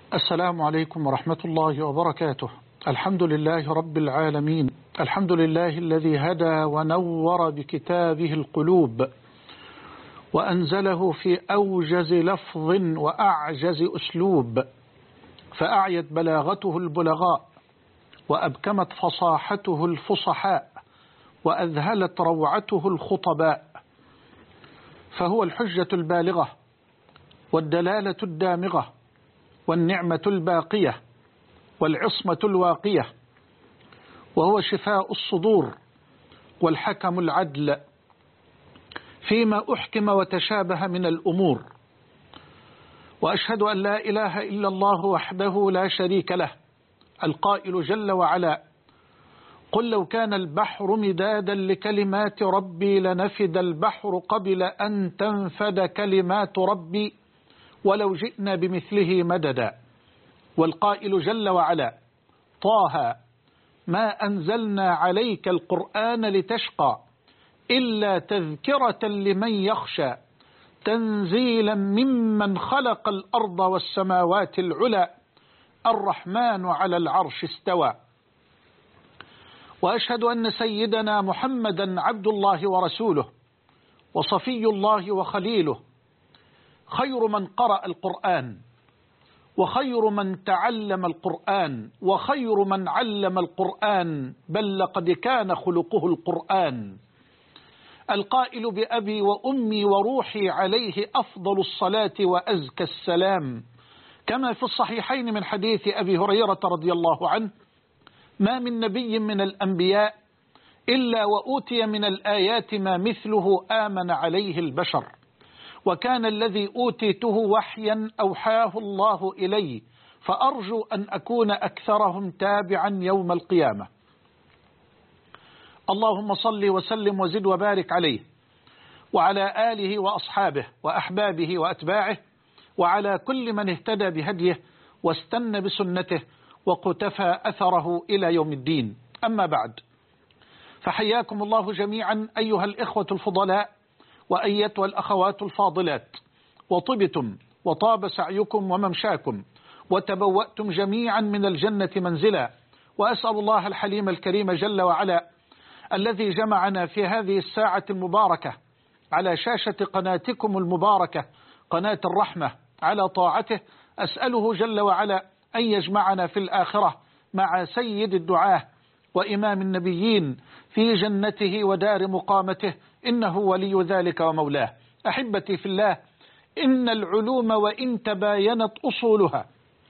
السلام عليكم ورحمة الله وبركاته. الحمد لله رب العالمين، الحمد لله الذي هدى ونور بكتابه القلوب وأنزله في أوجز لفظ وأعجز أسلوب، فأعيت بلاغته البلغاء وأبكمت فصاحته الفصحاء وأذهلت روعته الخطباء، فهو الحجة البالغة والدلالة الدامغة والنعمة الباقية والعصمة الواقية، وهو شفاء الصدور والحكم العدل فيما أحكم وتشابه من الأمور. وأشهد أن لا إله إلا الله وحده لا شريك له، القائل جل وعلا: قل لو كان البحر مدادا لكلمات ربي لنفد البحر قبل أن تنفد كلمات ربي ولو جئنا بمثله مددا. والقائل جل وعلا: طه ما أنزلنا عليك القرآن لتشقى إلا تذكرة لمن يخشى تنزيلا ممن خلق الأرض والسماوات العلى الرحمن على العرش استوى. وأشهد أن سيدنا محمدا عبد الله ورسوله وصفي الله وخليله، خير من قرأ القرآن وخير من تعلم القرآن وخير من علم القرآن، بل لقد كان خلقه القرآن. القائل: بأبي وأمي وروحي عليه أفضل الصلاة وأزكى السلام، كما في الصحيحين من حديث أبي هريرة رضي الله عنه: ما من نبي من الأنبياء إلا وأوتي من الآيات ما مثله آمن عليه البشر، وكان الذي أوتيته وحيا أوحاه الله إلي، فأرجو أن أكون أكثرهم تابعا يوم القيامة. اللهم صل وسلم وزد وبارك عليه وعلى آله وأصحابه وأحبابه وأتباعه وعلى كل من اهتدى بهديه واستنى بسنته وقتفى أثره إلى يوم الدين. أما بعد، فحياكم الله جميعا أيها الإخوة الفضلاء وأيتها الأخوات الفاضلات، وطبتم وطاب سعيكم وممشاكم وتبوأتم جميعا من الجنة منزلا. وأسأل الله الحليم الكريم جل وعلا الذي جمعنا في هذه الساعة المباركة على شاشة قناتكم المباركة قناة الرحمة على طاعته، أسأله جل وعلا أن يجمعنا في الآخرة مع سيد الدعاة وإمام النبيين في جنته ودار مقامته، إنه ولي ذلك ومولاه. أحبتي في الله، إن العلوم وإن تباينت أصولها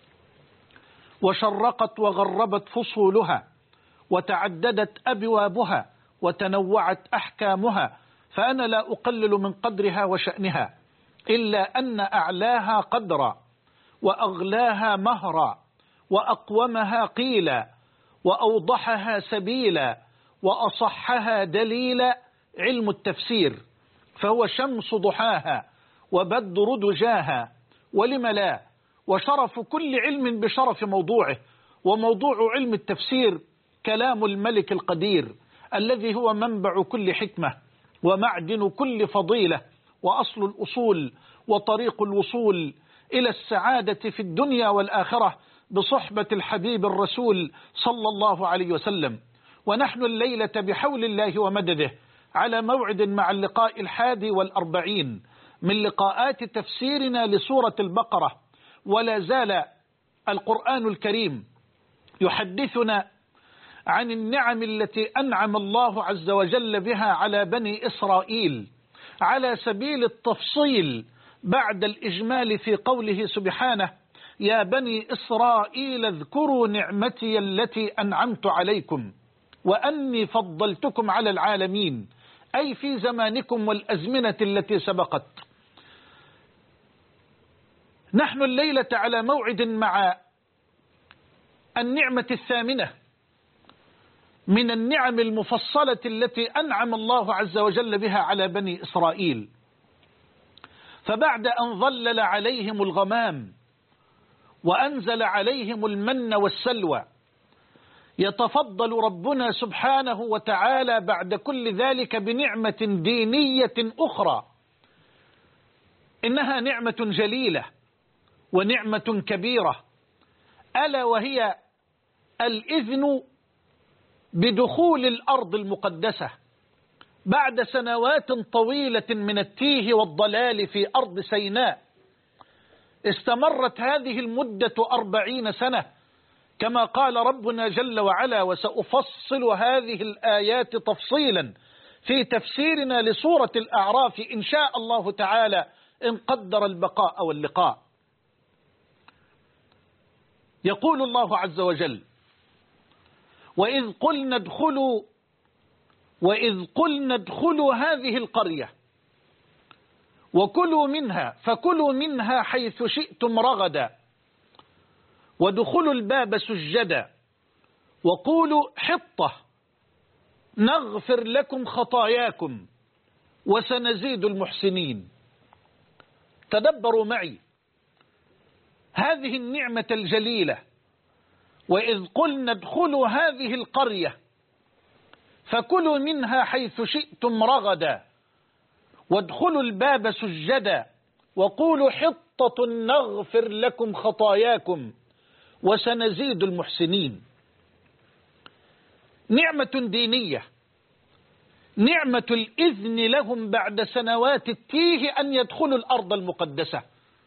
وشرقت وغربت فصولها وتعددت أبوابها وتنوعت أحكامها، فأنا لا أقلل من قدرها وشأنها، إلا أن أعلاها قدرا وأغلاها مهرا وأقومها قيلا وأوضحها سبيلا وأصحها دليلا علم التفسير، فهو شمس ضحاها وبدر دجاها، ولم لا، وشرف كل علم بشرف موضوعه. وموضوع علم التفسير كلام الملك القدير الذي هو منبع كل حكمة ومعدن كل فضيلة وأصل الأصول وطريق الوصول إلى السعادة في الدنيا والآخرة بصحبة الحبيب الرسول صلى الله عليه وسلم. ونحن الليلة بحول الله ومدده على موعد مع اللقاء 41 من لقاءات تفسيرنا لسورة البقرة، ولا زال القرآن الكريم يحدثنا عن النعم التي أنعم الله عز وجل بها على بني إسرائيل على سبيل التفصيل بعد الإجمال في قوله سبحانه: يا بني إسرائيل اذكروا نعمتي التي أنعمت عليكم وأني فضلتكم على العالمين، أي في زمانكم والأزمنة التي سبقت. نحن الليلة على موعد مع النعمة الثامنة من النعم المفصلة التي أنعم الله عز وجل بها على بني إسرائيل. فبعد أن ظلل عليهم الغمام وأنزل عليهم المن والسلوى، يتفضل ربنا سبحانه وتعالى بعد كل ذلك بنعمة دينية أخرى، إنها نعمة جليلة ونعمة كبيرة ألا وهي الإذن بدخول الأرض المقدسة بعد سنوات طويلة من التيه والضلال في أرض سيناء. استمرت هذه المدة 40 سنة كما قال ربنا جل وعلا: وسأفصل هذه الآيات تفصيلا في تفسيرنا لسورة الأعراف إن شاء الله تعالى إن قدر البقاء واللقاء. يقول الله عز وجل: وإذ قلنا ادخلوا هذه القرية وكلوا منها فكلوا منها حيث شئتم رغدا وادخلوا الباب سجدا وقولوا حطة نغفر لكم خطاياكم وسنزيد المحسنين. تدبروا معي هذه النعمة الجليلة: وإذ قلنا ادخلوا هذه القرية فكلوا منها حيث شئتم رغدا وادخلوا الباب سجدا وقولوا حطة نغفر لكم خطاياكم وسنزيد المحسنين. نعمة دينية، نعمة الإذن لهم بعد سنوات التيه أن يدخلوا الأرض المقدسة.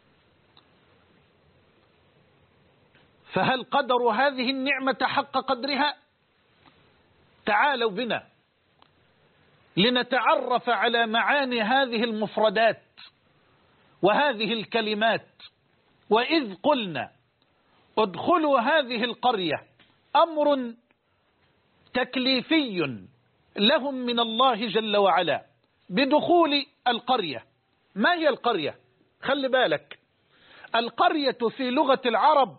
فهل قدروا هذه النعمة حق قدرها؟ تعالوا بنا لنتعرف على معاني هذه المفردات وهذه الكلمات. وإذ قلنا ادخلوا هذه القرية أمر تكليفي لهم من الله جل وعلا بدخول القرية. ما هي القرية؟ خلي بالك، القرية في لغة العرب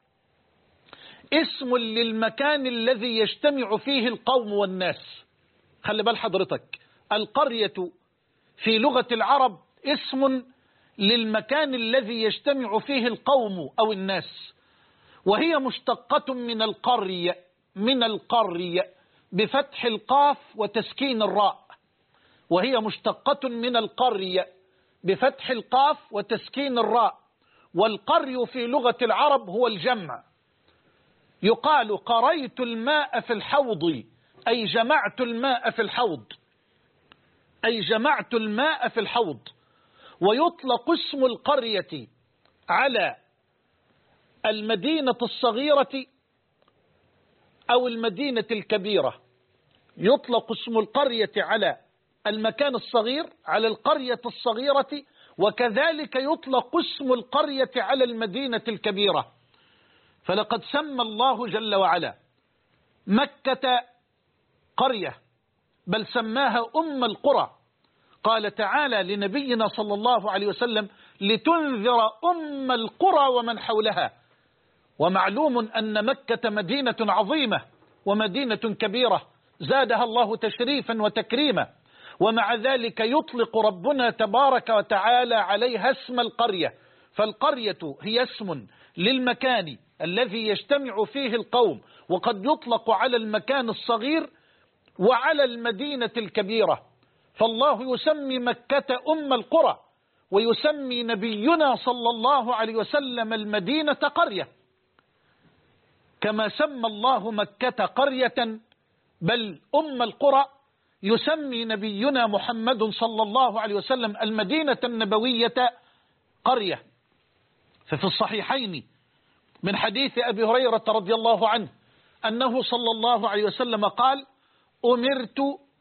اسم للمكان الذي يجتمع فيه القوم والناس. خلي بال حضرتك، القرية في لغة العرب اسم للمكان الذي يجتمع فيه القوم أو الناس، وهي مشتقة من القرية بفتح القاف وتسكين الراء، وهي مشتقة من القرية بفتح القاف وتسكين الراء. والقري في لغة العرب هو الجمع. يقال قريت الماء في الحوض أي جمعت الماء في الحوض، أي جمعت الماء في الحوض. ويطلق اسم القرية على المدينة الصغيرة أو المدينة الكبيرة. يطلق اسم القرية على المكان الصغير، على القرية الصغيرة، وكذلك يطلق اسم القرية على المدينة الكبيرة. فلقد سمى الله جل وعلا مكة قرية، بل سماها أم القرى. قال تعالى لنبينا صلى الله عليه وسلم: لتنذر أم القرى ومن حولها. ومعلوم أن مكة مدينة عظيمة ومدينة كبيرة زادها الله تشريفا وتكريما، ومع ذلك يطلق ربنا تبارك وتعالى عليها اسم القرية. فالقرية هي اسم للمكان الذي يجتمع فيه القوم، وقد يطلق على المكان الصغير وعلى المدينة الكبيرة. فالله يسمي مكة أم القرى، ويسمي نبينا صلى الله عليه وسلم المدينة قرية، كما سمى الله مكة قرية بل أم القرى. يسمي نبينا محمد صلى الله عليه وسلم المدينة النبوية قرية. ففي الصحيحين من حديث أبي هريرة رضي الله عنه أنه صلى الله عليه وسلم قال: أمرت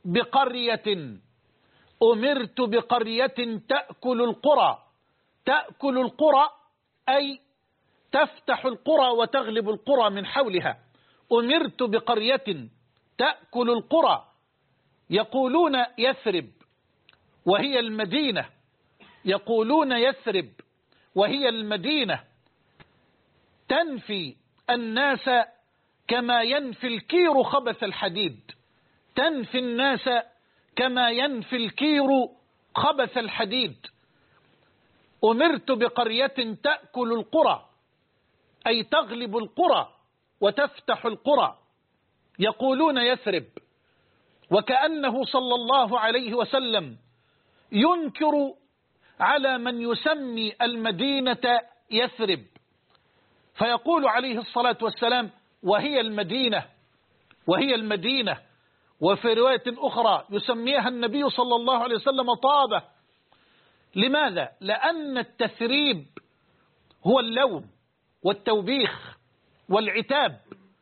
بقرية تأكل القرى. تأكل القرى أي تفتح القرى وتغلب القرى من حولها. أمرت بقرية تأكل القرى. يقولون يثرب وهي المدينة، يقولون يثرب وهي المدينة، تنفي الناس كما ينفي الكير خبث الحديد. تنفي الناس كما ينفي الكير خبث الحديد. أمرت بقرية تأكل القرى أي تغلب القرى وتفتح القرى. يقولون يثرب، وكأنه صلى الله عليه وسلم ينكر على من يسمي المدينة يثرب. فيقول عليه الصلاة والسلام وهي المدينة. وفي رواية أخرى يسميها النبي صلى الله عليه وسلم طابة. لماذا؟ لأن التثريب هو اللوم والتوبيخ والعتاب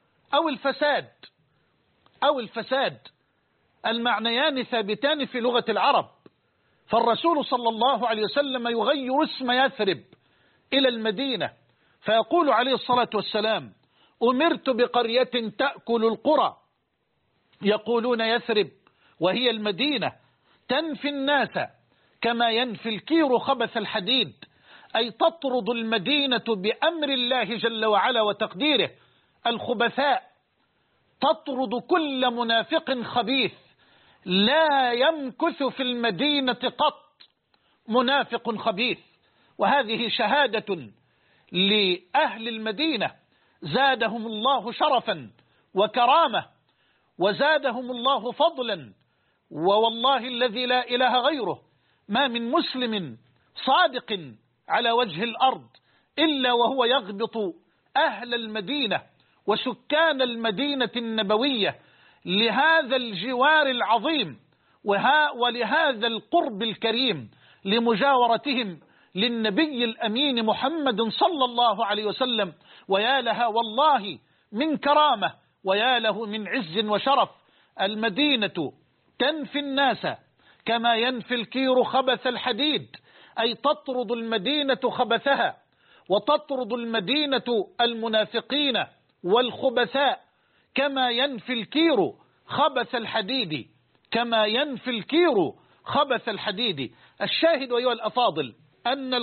أو الفساد المعنيان ثابتان في لغة العرب. فالرسول صلى الله عليه وسلم يغير اسم يثرب إلى المدينة، فيقول عليه الصلاة والسلام أمرت بقرية تأكل القرى، يقولون يثرب وهي المدينة، تنفي الناس كما ينفي الكير خبث الحديد، أي تطرد المدينة بأمر الله جل وعلا وتقديره الخبثاء، تطرد كل منافق خبيث، لا يمكث في المدينة قط منافق خبيث. وهذه شهادة لأهل المدينة زادهم الله شرفا وكرامة وزادهم الله فضلا. ووالله الذي لا إله غيره ما من مسلم صادق على وجه الأرض إلا وهو يغبط أهل المدينة وسكان المدينة النبوية لهذا الجوار العظيم ولهذا القرب الكريم لمجاورتهم للنبي الأمين محمد صلى الله عليه وسلم. ويا لها والله من كرامة ويا له من عز وشرف. المدينة تنفي الناس كما ينفي الكير خبث الحديد، أي تطرد المدينة خبثها وتطرد المدينة المنافقين والخبثاء كما ينفي الكير خبث الحديد، كما ينفي الكير خبث الحديد. الشاهد أيها الأفاضل أن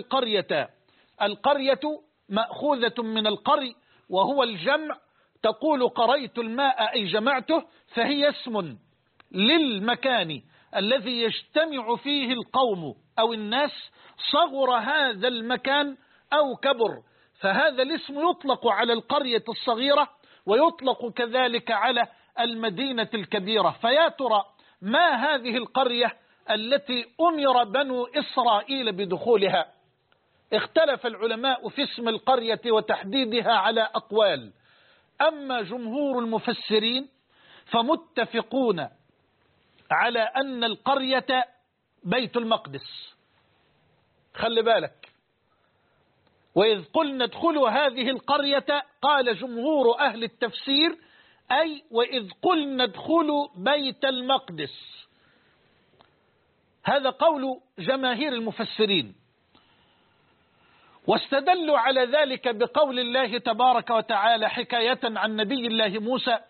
القرية مأخوذة من القري وهو الجمع. تقول قريت الماء أي جمعته، فهي اسم للمكان الذي يجتمع فيه القوم أو الناس، صغر هذا المكان أو كبر، فهذا الاسم يطلق على القرية الصغيرة ويطلق كذلك على المدينة الكبيرة. فيا ترى ما هذه القرية التي أمر بنو إسرائيل بدخولها؟ اختلف العلماء في اسم القرية وتحديدها على أقوال، أما جمهور المفسرين فمتفقون على أن القرية بيت المقدس. خلي بالك، وإذ قلنا ادخلوا هذه القرية قال جمهور أهل التفسير أي وإذ قلنا ادخلوا بيت المقدس. هذا قول جماهير المفسرين، واستدلوا على ذلك بقول الله تبارك وتعالى حكاية عن نبي الله موسى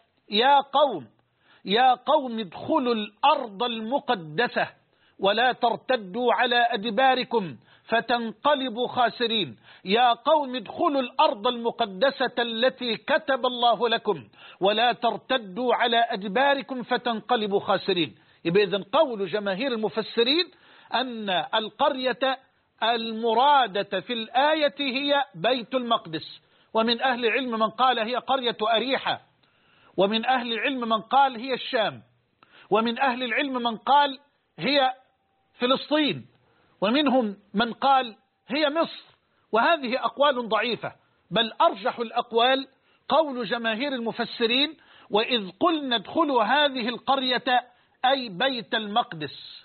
يا قوم ادخلوا الأرض المقدسة ولا ترتدوا على أدباركم فتنقلبوا خاسرين. يا قوم ادخلوا الأرض المقدسة التي كتب الله لكم ولا ترتدوا على أدباركم فتنقلبوا خاسرين. يبقى إذن قول جماهير المفسرين أن القرية المرادة في الآية هي بيت المقدس. ومن أهل العلم من قال هي قرية أريحة، ومن أهل العلم من قال هي الشام، ومن أهل العلم من قال هي فلسطين، ومنهم من قال هي مصر. وهذه أقوال ضعيفة، بل أرجح الأقوال قول جماهير المفسرين وإذ قلنا ادخلوا هذه القرية أي بيت المقدس.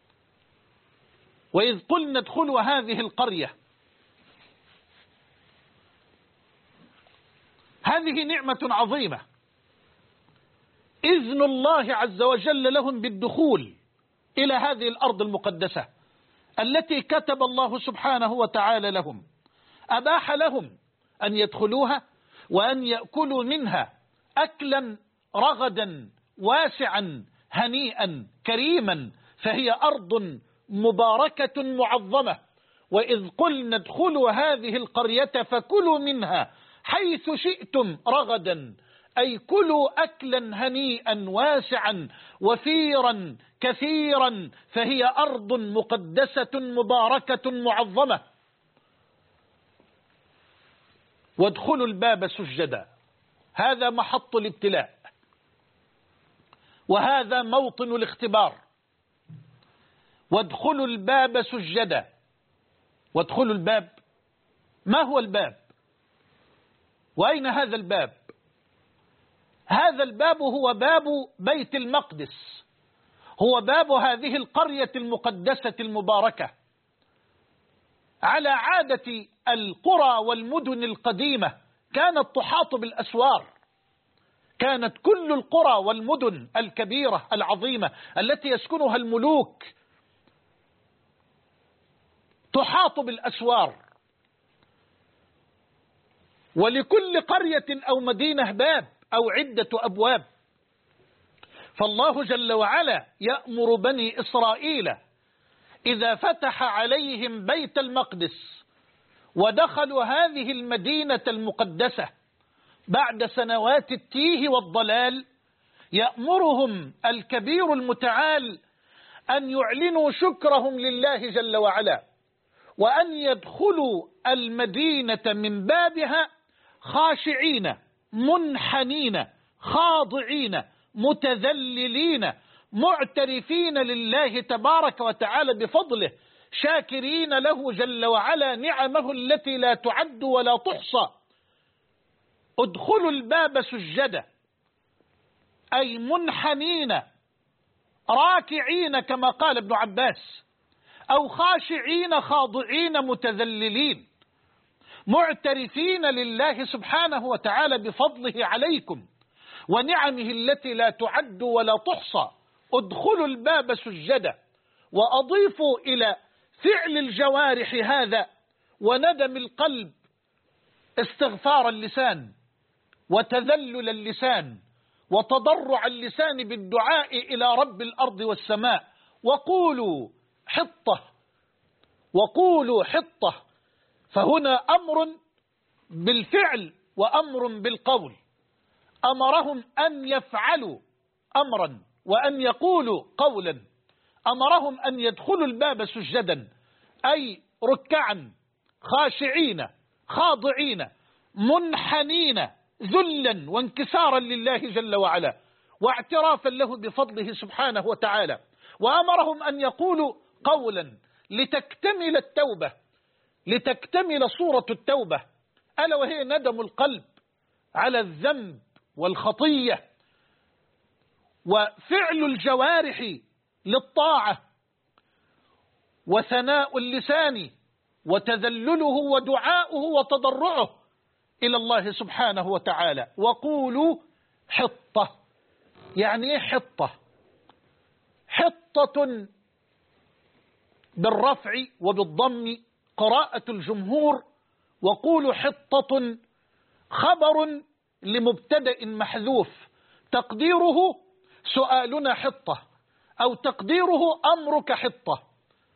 وإذ قلنا ادخلوا هذه القرية، هذه نعمة عظيمة، إذن الله عز وجل لهم بالدخول إلى هذه الأرض المقدسة التي كتب الله سبحانه وتعالى لهم. أباح لهم أن يدخلوها وأن يأكلوا منها أكلا رغدا واسعا هنيئا كريما، فهي أرض مباركة معظمة. وإذ قلنا ادخلوا هذه القرية فكلوا منها حيث شئتم رغدا، أي كلوا أكلا هنيئا واسعا وفيرا كثيرا، فهي أرض مقدسة مباركة معظمة. وادخلوا الباب سجدا، هذا محط الابتلاء وهذا موطن الاختبار. وادخلوا الباب سجدا. وادخلوا الباب، ما هو الباب؟ وأين هذا الباب؟ هذا الباب هو باب بيت المقدس، هو باب هذه القرية المقدسة المباركة. على عادة القرى والمدن القديمة كانت تحاط بالأسوار، كانت كل القرى والمدن الكبيرة العظيمة التي يسكنها الملوك تحاط بالأسوار، ولكل قرية أو مدينة باب أو عدة أبواب. فالله جل وعلا يأمر بني إسرائيل إذا فتح عليهم بيت المقدس ودخلوا هذه المدينة المقدسة بعد سنوات التيه والضلال، يأمرهم الكبير المتعال أن يعلنوا شكرهم لله جل وعلا، وأن يدخلوا المدينة من بابها خاشعين منحنين خاضعين متذللين معترفين لله تبارك وتعالى بفضله، شاكرين له جل وعلا نعمه التي لا تعد ولا تحصى. ادخلوا الباب سجدا، أي منحنين راكعين كما قال ابن عباس، أو خاشعين خاضعين متذللين معترفين لله سبحانه وتعالى بفضله عليكم ونعمه التي لا تعد ولا تحصى. ادخلوا الباب سجدا، وأضيفوا إلى فعل الجوارح هذا وندم القلب استغفار اللسان وتذلل اللسان وتضرع اللسان بالدعاء إلى رب الأرض والسماء. وقولوا حطة، وقولوا حطة، فهنا أمر بالفعل وأمر بالقول. أمرهم أن يفعلوا أمرا وأن يقولوا قولا. أمرهم أن يدخلوا الباب سجدا، أي ركعا خاشعين خاضعين منحنين ذلا وانكسارا لله جل وعلا واعترافا له بفضله سبحانه وتعالى. وأمرهم أن يقولوا قولا لتكتمل التوبة، لتكتمل صورة التوبة، ألا وهي ندم القلب على الذنب والخطية، وفعل الجوارح للطاعة، وثناء اللسان وتذلله ودعاؤه وتضرعه إلى الله سبحانه وتعالى. وقولوا حطة، يعني ايه حطة؟ حطة بالرفع وبالضم قراءة الجمهور. وقولوا حطة خبر لمبتدأ محذوف تقديره سؤالنا حطة، أو تقديره أمرك حطة،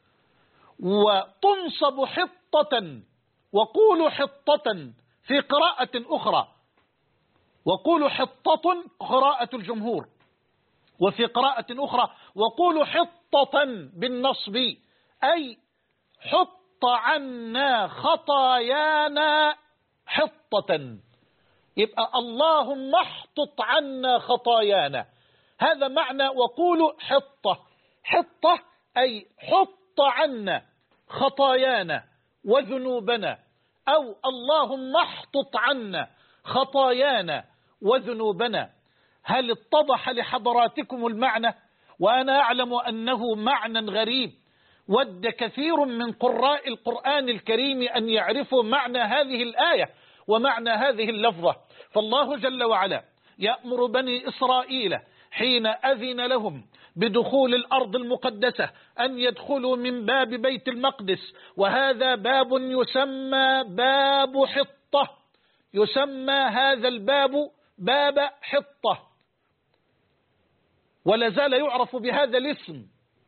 وتنصب حطة. وقولوا حطة في قراءة أخرى، وقولوا حطة قراءة الجمهور، وفي قراءة أخرى وقولوا حطة بالنصب، أي حط عنا خطايانا حطة. يبقى اللهم احطط عنا خطايانا، هذا معنى وقولوا حطة. حطة أي حط عنا خطايانا وذنوبنا، أو اللهم احطط عنا خطايانا وذنوبنا. هل اتضح لحضراتكم المعنى؟ وأنا أعلم أنه معنى غريب، ود كثير من قراء القرآن الكريم أن يعرفوا معنى هذه الآية ومعنى هذه اللفظة. فالله جل وعلا يأمر بني إسرائيل حين أذن لهم بدخول الأرض المقدسة أن يدخلوا من باب بيت المقدس، وهذا باب يسمى باب حطة، يسمى هذا الباب باب حطة، ولا زال يعرف بهذا الاسم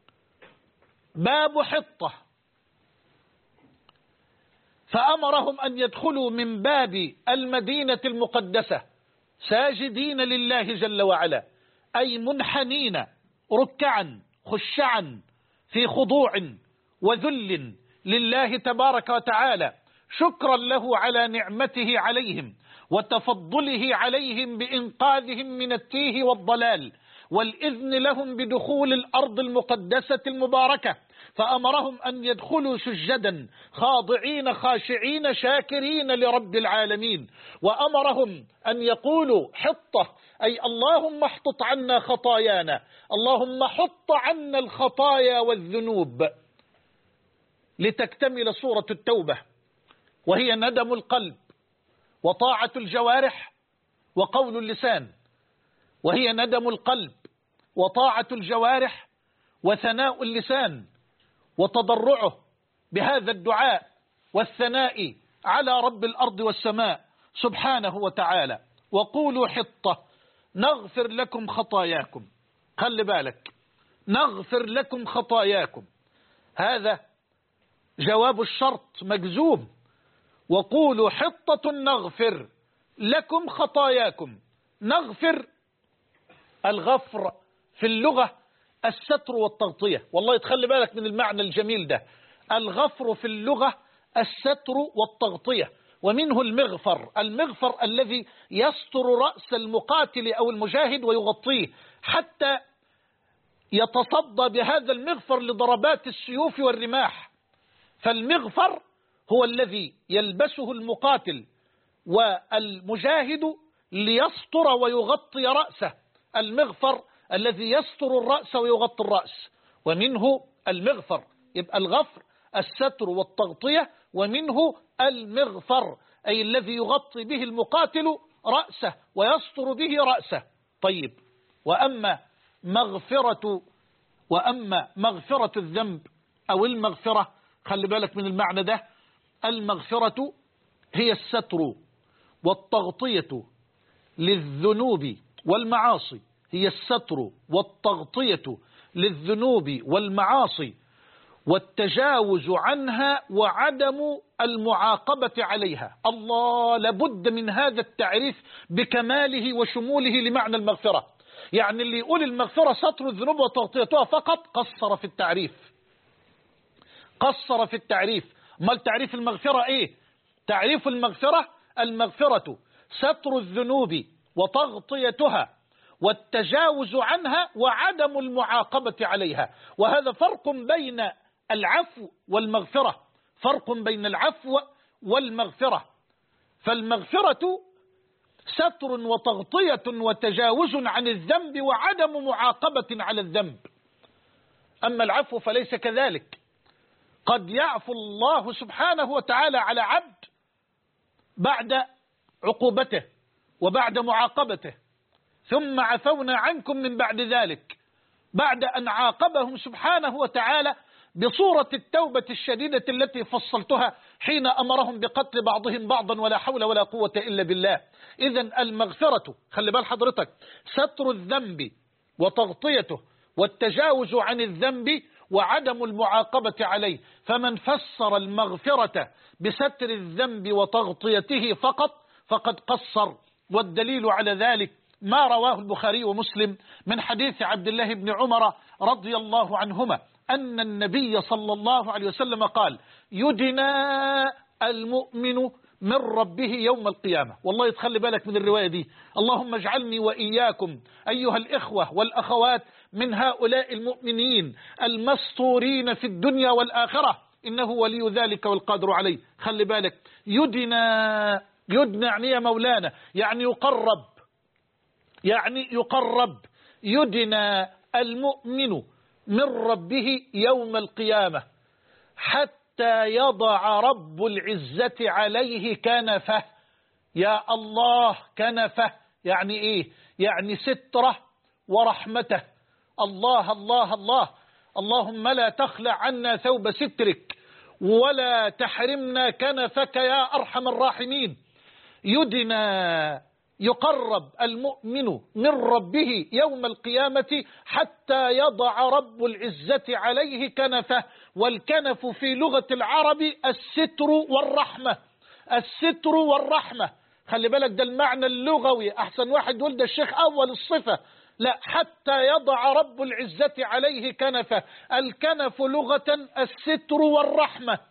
باب حطة. فأمرهم أن يدخلوا من باب المدينة المقدسة ساجدين لله جل وعلا، أي منحنين ركعا خشعا في خضوع وذل لله تبارك وتعالى، شكرا له على نعمته عليهم وتفضله عليهم بإنقاذهم من التيه والضلال، والإذن لهم بدخول الأرض المقدسة المباركة فأمرهم أن يدخلوا سجدا خاضعين خاشعين شاكرين لرب العالمين، وأمرهم أن يقولوا حطة، أي اللهم احطط عنا خطايانا، اللهم حط عنا الخطايا والذنوب، لتكتمل سورة التوبة، وهي ندم القلب وطاعة الجوارح وقول اللسان، وهي ندم القلب وطاعة الجوارح وثناء اللسان وتضرعه بهذا الدعاء والثناء على رب الأرض والسماء سبحانه وتعالى. وقولوا حطة نغفر لكم خطاياكم. خلي بالك، نغفر لكم خطاياكم، هذا جواب الشرط مجزوم. وقولوا حطة نغفر لكم خطاياكم. نغفر، الغفر في اللغة الستر والتغطية. والله تخلي بالك من المعنى الجميل ده. الغفر في اللغة الستر والتغطية، ومنه المغفر. المغفر الذي يستر رأس المقاتل أو المجاهد ويغطيه حتى يتصدى بهذا المغفر لضربات السيوف والرماح. فالمغفر هو الذي يلبسه المقاتل والمجاهد ليستر ويغطي رأسه، المغفر الذي يستر الرأس ويغطي الرأس، ومنه المغفر. يبقى الغفر الستر والتغطية، ومنه المغفر أي الذي يغطي به المقاتل رأسه ويستر به رأسه. طيب، وأما مغفرة الذنب أو المغفرة، خلي بالك من المعنى ده. المغفرة هي الستر والتغطية للذنوب والمعاصي، هي الستر والتغطية للذنوب والمعاصي والتجاوز عنها وعدم المعاقبة عليها. الله، لابد من هذا التعريف بكماله وشموله لمعنى المغفرة. يعني اللي يقول المغفرة ستر الذنوب وتغطيتها فقط قصر في التعريف، قصر في التعريف. ما تعريف المغفرة ايه؟ تعريف المغفرة: المغفرة ستر الذنوب وتغطيتها والتجاوز عنها وعدم المعاقبة عليها. وهذا فرق بين العفو والمغفرة، فرق بين العفو والمغفرة. فالمغفرة ستر وتغطية وتجاوز عن الذنب وعدم معاقبة على الذنب. أما العفو فليس كذلك. قد يعفو الله سبحانه وتعالى على عبد بعد عقوبته وبعد معاقبته، ثم عفونا عنكم من بعد ذلك، بعد أن عاقبهم سبحانه وتعالى بصورة التوبة الشديدة التي فصلتها حين أمرهم بقتل بعضهم بعضا ولا حول ولا قوة إلا بالله. إذن المغفرة، خلي بال حضرتك، ستر الذنب وتغطيته والتجاوز عن الذنب وعدم المعاقبة عليه. فمن فسر المغفرة بستر الذنب وتغطيته فقط فقد قصر. والدليل على ذلك ما رواه البخاري ومسلم من حديث عبد الله بن عمر رضي الله عنهما أن النبي صلى الله عليه وسلم قال: يدنى المؤمن من ربه يوم القيامة. والله يتخلي بالك من الرواية دي. اللهم اجعلني وإياكم أيها الإخوة والأخوات من هؤلاء المؤمنين المستورين في الدنيا والآخرة، إنه ولي ذلك والقادر عليه. خلي بالك، يدنى يعني يا مولانا، يعني يقرب، يعني يقرب. يدنى المؤمن من ربه يوم القيامة حتى يضع رب العزة عليه كنفه. يا الله، كنفه يعني ايه؟ يعني ستره ورحمته. الله الله الله، اللهم لا تخلع عنا ثوب سترك ولا تحرمنا كنفك يا أرحم الراحمين. يدنى، يقرب المؤمن من ربه يوم القيامة حتى يضع رب العزة عليه كنفه. والكنف في لغة العرب الستر والرحمة، الستر والرحمة. خلي بالك، ده المعنى اللغوي. أحسن واحد يقول ده الشيخ أول الصفة، لا، حتى يضع رب العزة عليه كنفه. الكنف لغة الستر والرحمة،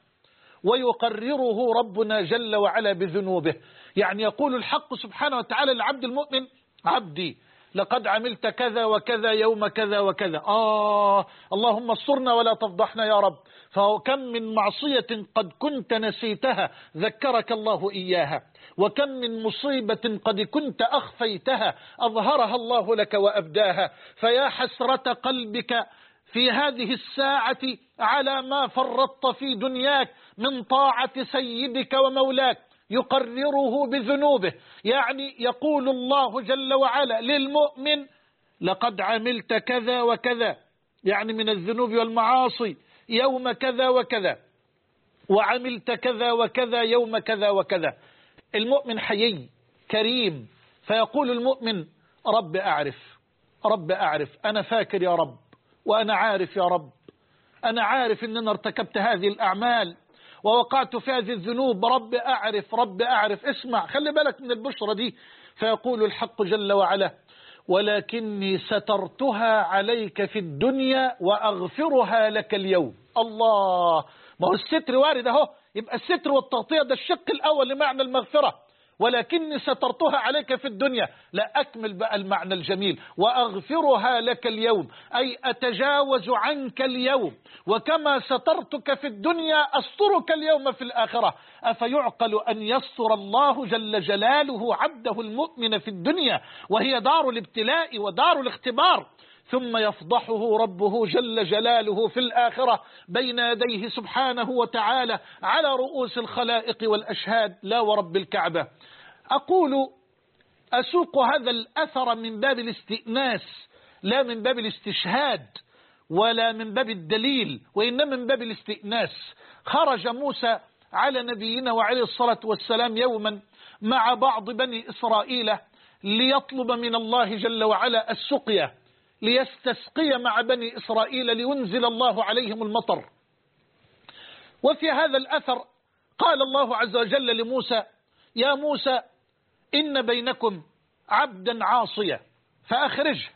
ويقرره ربنا جل وعلا بذنوبه. يعني يقول الحق سبحانه وتعالى للعبد المؤمن: عبدي لقد عملت كذا وكذا يوم كذا وكذا، اللهم استرنا ولا تفضحنا يا رب. فكم من معصية قد كنت نسيتها ذكرك الله إياها، وكم من مصيبة قد كنت أخفيتها أظهرها الله لك وأبداها. فيا حسرة قلبك في هذه الساعة على ما فرطت في دنياك من طاعة سيدك ومولاك، يقرره بذنوبه. يعني يقول الله جل وعلا للمؤمن لقد عملت كذا وكذا، يعني من الذنوب والمعاصي يوم كذا وكذا، وعملت كذا وكذا يوم كذا وكذا. المؤمن حيي كريم، فيقول المؤمن رب أعرف، رب أعرف، أنا فاكر يا رب، وأنا عارف يا رب، أنا عارف أن أنا ارتكبت هذه الأعمال ووقعت في هذه الذنوب، رب أعرف، رب أعرف. اسمع، خلي بالك من البشرة دي. فيقول الحق جل وعلا ولكني سترتها عليك في الدنيا وأغفرها لك اليوم. الله، ما هو الستر وارد اهو، يبقى الستر والتغطية ده الشق الأول لمعنى المغفرة. ولكني سترتها عليك في الدنيا، لا أكمل بقى المعنى الجميل، وأغفرها لك اليوم، أي أتجاوز عنك اليوم، وكما سترتك في الدنيا أسترك اليوم في الآخرة. أفيعقل أن يستر الله جل جلاله عبده المؤمن في الدنيا وهي دار الابتلاء ودار الاختبار، ثم يفضحه ربه جل جلاله في الآخرة بين يديه سبحانه وتعالى على رؤوس الخلائق والأشهاد؟ لا ورب الكعبة. أسوق هذا الأثر من باب الاستئناس، لا من باب الاستشهاد ولا من باب الدليل، وإنما من باب الاستئناس. خرج موسى على نبينا وعليه الصلاة والسلام يوما مع بعض بني إسرائيل ليطلب من الله جل وعلا السقيا، ليستسقي مع بني إسرائيل لينزل الله عليهم المطر. وفي هذا الأثر قال الله عز وجل لموسى يا موسى إن بينكم عبدا عاصيا فأخرجه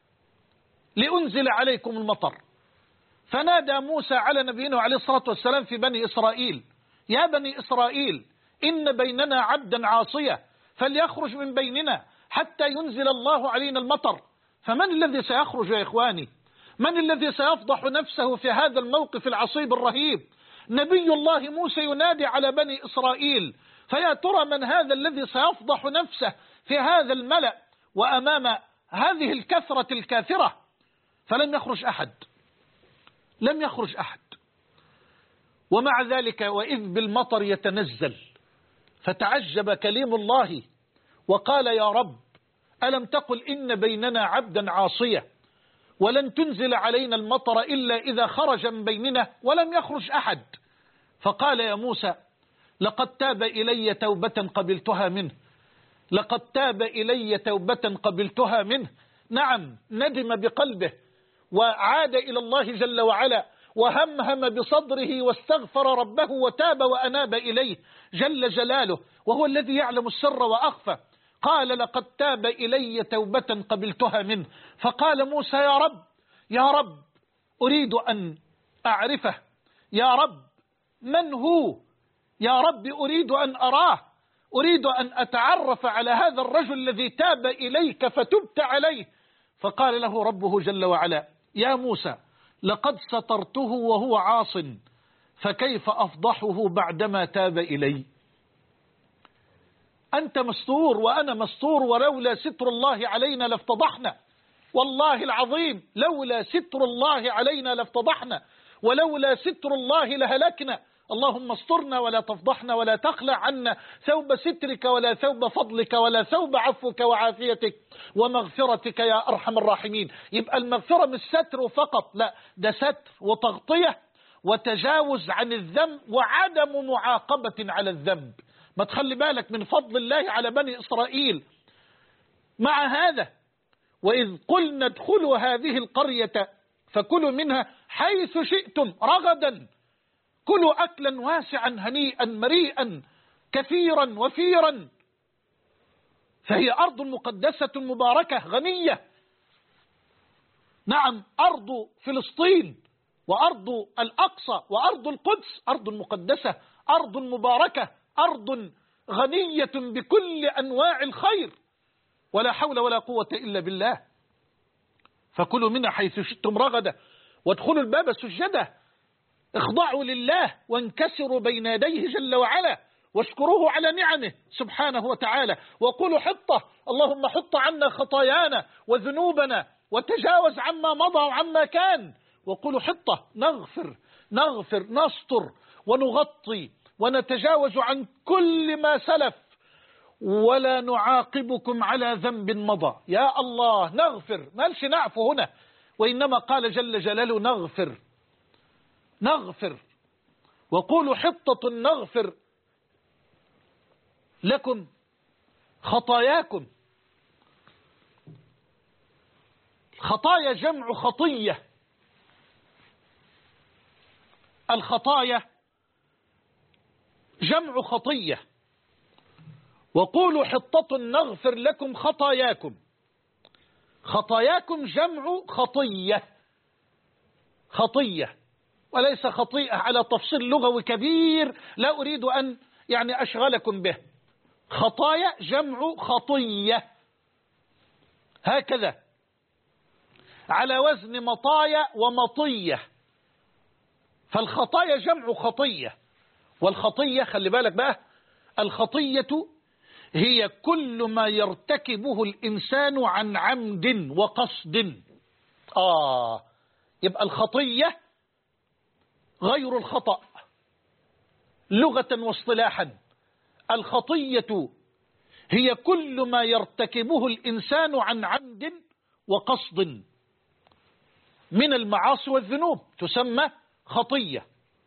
لأنزل عليكم المطر. فنادى موسى على نبينا عليه الصلاة والسلام في بني إسرائيل يا بني إسرائيل إن بيننا عبدا عاصيا فليخرج من بيننا حتى ينزل الله علينا المطر. فمن الذي سيخرج يا إخواني؟ من الذي سيفضح نفسه في هذا الموقف العصيب الرهيب؟ نبي الله موسى ينادي على بني إسرائيل، فيا ترى من هذا الذي سيفضح نفسه في هذا الملأ وأمام هذه الكثرة الكاثرة؟ فلم يخرج أحد، لم يخرج أحد. ومع ذلك وإذ بالمطر يتنزل، فتعجب كليم الله وقال يا رب ألم تقل إن بيننا عبدا عاصيا ولن تنزل علينا المطر إلا إذا خرج من بيننا؟ ولم يخرج أحد. فقال يا موسى لقد تاب إلي توبة قبلتها منه، لقد تاب إلي توبة قبلتها منه. نعم، ندم بقلبه وعاد إلى الله جل وعلا وهمهم بصدره واستغفر ربه وتاب وأناب إليه جل جلاله، وهو الذي يعلم السر وأخفى. قال لقد تاب إلي توبة قبلتها منه. فقال موسى يا رب، يا رب أريد أن أعرفه، يا رب من هو؟ يا رب أريد أن أراه، أريد أن أتعرف على هذا الرجل الذي تاب إليك فتبت عليه. فقال له ربه جل وعلا يا موسى لقد سترته وهو عاص فكيف أفضحه بعدما تاب إلي؟ أنت مستور وأنا مستور، ولولا ستر الله علينا لافتضحنا، والله العظيم لولا ستر الله علينا لافتضحنا، ولولا ستر الله لهلكنا. اللهم استرنا ولا تفضحنا، ولا تخلع عنا ثوب سترك ولا ثوب فضلك ولا ثوب عفوك وعافيتك ومغفرتك يا أرحم الراحمين. يبقى المغفرة مش ستر فقط، لا، ده ستر وتغطية وتجاوز عن الذنب وعدم معاقبة على الذنب. ما تخلي بالك من فضل الله على بني إسرائيل. مع هذا وإذ قلنا ادخلوا هذه القرية فكلوا منها حيث شئتم رغدا، كلوا أكلا واسعا هنيئا مريئا كثيرا وفيرا، فهي أرض مقدسة مباركة غنية. نعم، أرض فلسطين وأرض الأقصى وأرض القدس أرض مقدسة، أرض مباركة، أرض غنية بكل أنواع الخير. ولا حول ولا قوة إلا بالله. فكلوا منها حيث شئتم رغدا وادخلوا الباب سجدا، اخضعوا لله وانكسروا بين يديه جل وعلا واشكروه على نعمه سبحانه وتعالى، وقولوا حطة، اللهم حط عنا خطايانا وذنوبنا وتجاوز عما مضى وعما كان. وقولوا حطة، نغفر نستر ونغطي ونتجاوز عن كل ما سلف ولا نعاقبكم على ذنب مضى. يا الله نغفر، ما قالش نعفو هنا، وإنما قال جل جلاله نغفر. وقولوا حطة نغفر لكم خطاياكم. خطايا جمع خطية، الخطايا جمع خطية. وقولوا حطة نغفر لكم خطاياكم. خطاياكم جمع خطية وليس خطيئة على تفصيل لغوي كبير لا أريد أن أشغلكم به. خطايا جمع خطية، هكذا على وزن مطايا ومطية. فالخطايا جمع خطية، والخطية خلي بالك بقى، الخطية هي كل ما يرتكبه الإنسان عن عمد وقصد. يبقى الخطية غير الخطأ لغة واصطلاحا. الخطية هي كل ما يرتكبه الإنسان عن عمد وقصد من المعاصي والذنوب تسمى خطية.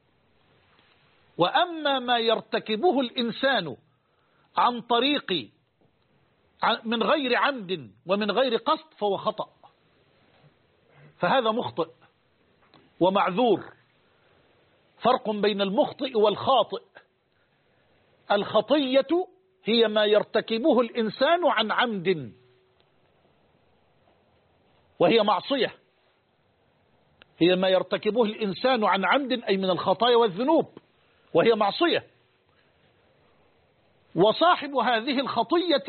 وأما ما يرتكبه الإنسان عن طريق من غير عمد ومن غير قصد فهو خطأ، فهذا مخطئ ومعذور. فرق بين المخطئ والخاطئ. الخطية هي ما يرتكبه الإنسان عن عمد وهي معصية، هي ما يرتكبه الإنسان عن عمد أي من الخطايا والذنوب وهي معصية. وصاحب هذه الخطية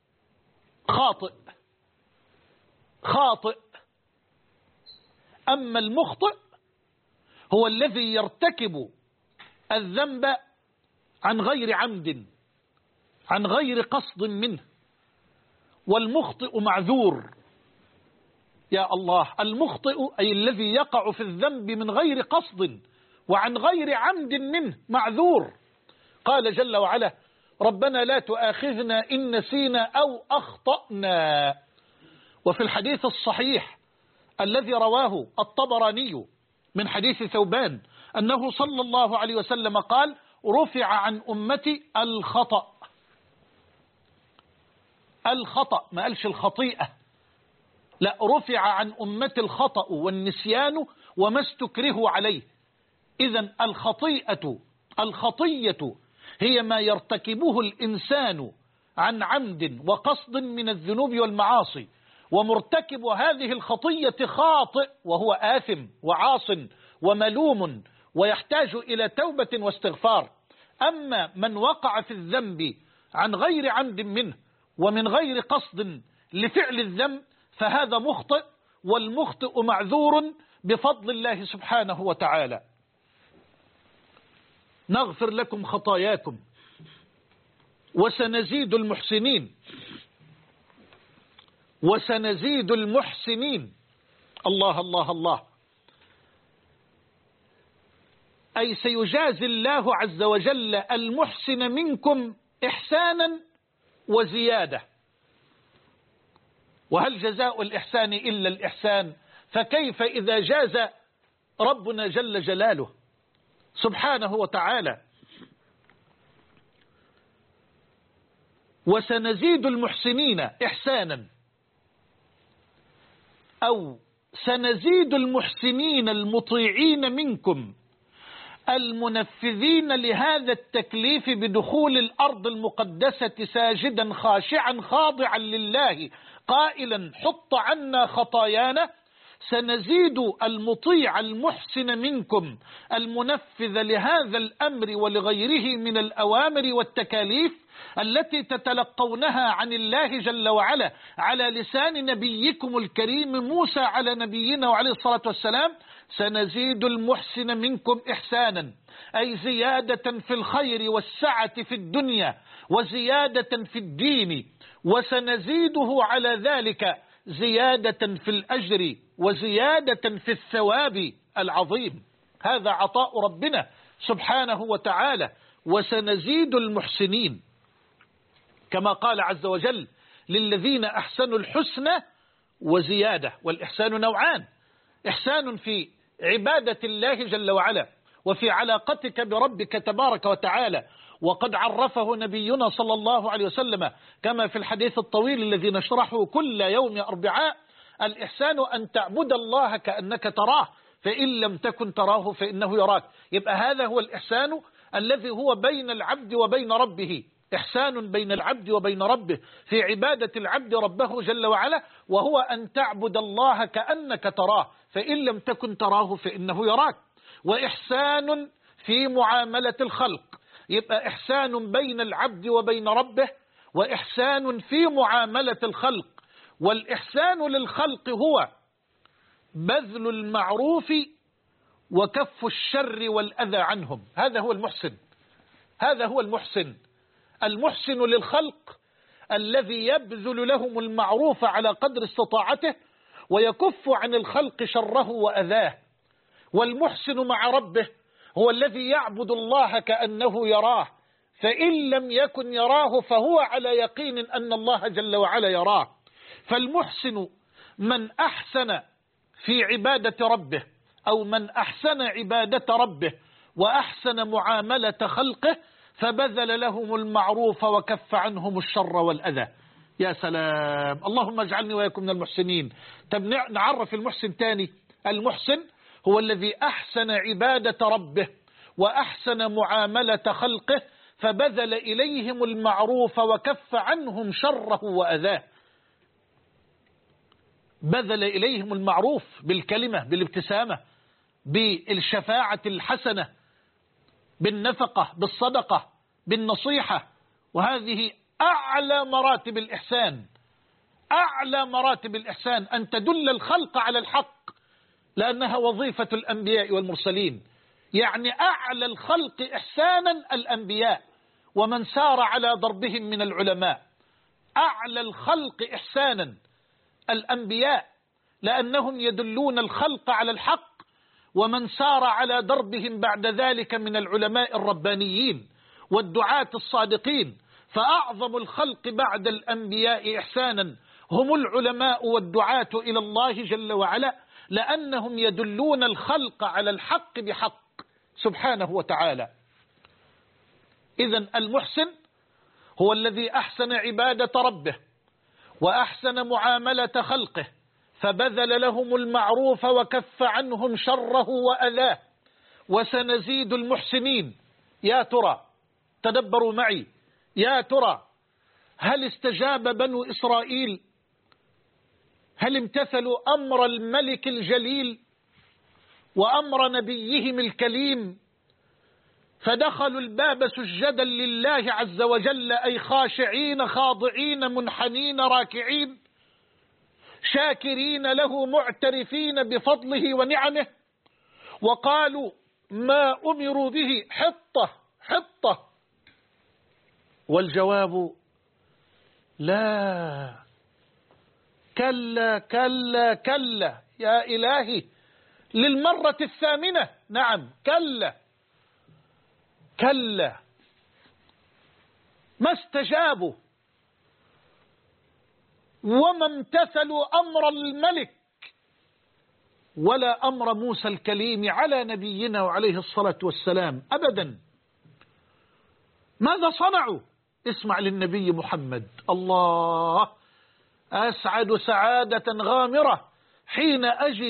خاطئ. أما المخطئ هو الذي يرتكب الذنب عن غير عمد عن غير قصد منه، والمخطئ معذور. يا الله، المخطئ أي الذي يقع في الذنب من غير قصد وعن غير عمد منه معذور. قال جل وعلا ربنا لا تؤاخذنا إن نسينا أو أخطأنا. وفي الحديث الصحيح الذي رواه الطبراني من حديث ثوبان أنه صلى الله عليه وسلم قال رفع عن أمتي الخطأ. ما قالش الخطيئة، لا، رفع عن أمتي الخطأ والنسيان وما استكرهوا عليه. إذن الخطية هي ما يرتكبه الإنسان عن عمد وقصد من الذنوب والمعاصي، ومرتكب هذه الخطية خاطئ وهو آثم وعاص وملوم ويحتاج إلى توبة واستغفار. أما من وقع في الذنب عن غير عمد منه ومن غير قصد لفعل الذنب فهذا مخطئ، والمخطئ معذور بفضل الله سبحانه وتعالى. نغفر لكم خطاياكم وسنزيد المحسنين. الله الله الله. أي سيجازي الله عز وجل المحسن منكم إحسانا وزيادة. وهل جزاء الإحسان إلا الإحسان؟ فكيف إذا جاز ربنا جل جلاله سبحانه وتعالى. وسنزيد المحسنين إحسانا، أو سنزيد المحسنين المطيعين منكم المنفذين لهذا التكليف بدخول الأرض المقدسة ساجدا خاشعا خاضعا لله قائلا حط عنا خطايانا. سنزيد المطيع المحسن منكم المنفذ لهذا الأمر ولغيره من الأوامر والتكاليف التي تتلقونها عن الله جل وعلا على لسان نبيكم الكريم موسى على نبينا وعليه الصلاة والسلام: سنزيد المحسن منكم إحسانا، أي زيادة في الخير والسعة في الدنيا وزيادة في الدين، وسنزيده على ذلك زيادة في الأجر وزيادة في الثواب العظيم. هذا عطاء ربنا سبحانه وتعالى. وسنزيد المحسنين، كما قال عز وجل: للذين أحسنوا الحسنى وزيادة. والإحسان نوعان: إحسان في عبادة الله جل وعلا وفي علاقتك بربك تبارك وتعالى، وقد عرفه نبينا صلى الله عليه وسلم كما في الحديث الطويل الذي نشرحه كل يوم أربعاء: الإحسان أن تعبد الله كأنك تراه، فإن لم تكن تراه فإنه يراك. يبقى هذا هو الإحسان الذي هو بين العبد وبين ربه، إحسان بين العبد وبين ربه في عبادة العبد ربه جل وعلا، وهو أن تعبد الله كأنك تراه، فإن لم تكن تراه فإنه يراك. وإحسان في معاملة الخلق، يبقى إحسان بين العبد وبين ربه، وإحسان في معاملة الخلق. والإحسان للخلق هو بذل المعروف وكف الشر والأذى عنهم. هذا هو المحسن، هذا هو المحسن. المحسن للخلق الذي يبذل لهم المعروف على قدر استطاعته ويكف عن الخلق شره وأذاه. والمحسن مع ربه هو الذي يعبد الله كأنه يراه، فإن لم يكن يراه فهو على يقين أن الله جل وعلا يراه. فالمحسن من أحسن في عبادة ربه، أو من أحسن عبادة ربه وأحسن معاملة خلقه، فبذل لهم المعروف وكف عنهم الشر والأذى. يا سلام، اللهم اجعلني وإياكم من المحسنين. طب نعرف المحسن تاني. المحسن هو الذي أحسن عبادة ربه وأحسن معاملة خلقه، فبذل إليهم المعروف وكف عنهم شره وأذاه. بذل إليهم المعروف بالكلمة، بالابتسامة، بالشفاعة الحسنة، بالنفقة، بالصدقة، بالنصيحة. وهذه أعلى مراتب الإحسان، أعلى مراتب الإحسان أن تدل الخلق على الحق، لأنها وظيفة الأنبياء والمرسلين. يعني أعلى الخلق إحسانا الأنبياء ومن سار على ضربهم من العلماء. أعلى الخلق إحسانا الأنبياء، لأنهم يدلون الخلق على الحق، ومن سار على دربهم بعد ذلك من العلماء الربانيين والدعاة الصادقين. فأعظم الخلق بعد الأنبياء إحسانا هم العلماء والدعاة إلى الله جل وعلا، لأنهم يدلون الخلق على الحق بحق سبحانه وتعالى. إذن المحسن هو الذي أحسن عبادة ربه وأحسن معاملة خلقه، فبذل لهم المعروف وكف عنهم شره وأذاه. وسنزيد المحسنين. يا ترى، تدبروا معي، يا ترى هل استجاب بنو إسرائيل؟ هل امتثلوا أمر الملك الجليل وأمر نبيهم الكليم فدخلوا الباب سجدا لله عز وجل، أي خاشعين خاضعين منحنين راكعين شاكرين له معترفين بفضله ونعمه، وقالوا ما أمروا به حطة حطة؟ والجواب لا، كلا كلا كلا يا إلهي، للمرة الثامنة. نعم، كلا كلا، ما استجابوا وما امتثلوا أمر الملك ولا أمر موسى الكليم على نبينا وعليه الصلاة والسلام أبدا. ماذا صنعوا؟ اسمع للنبي محمد. الله، أسعد سعادة غامرة حين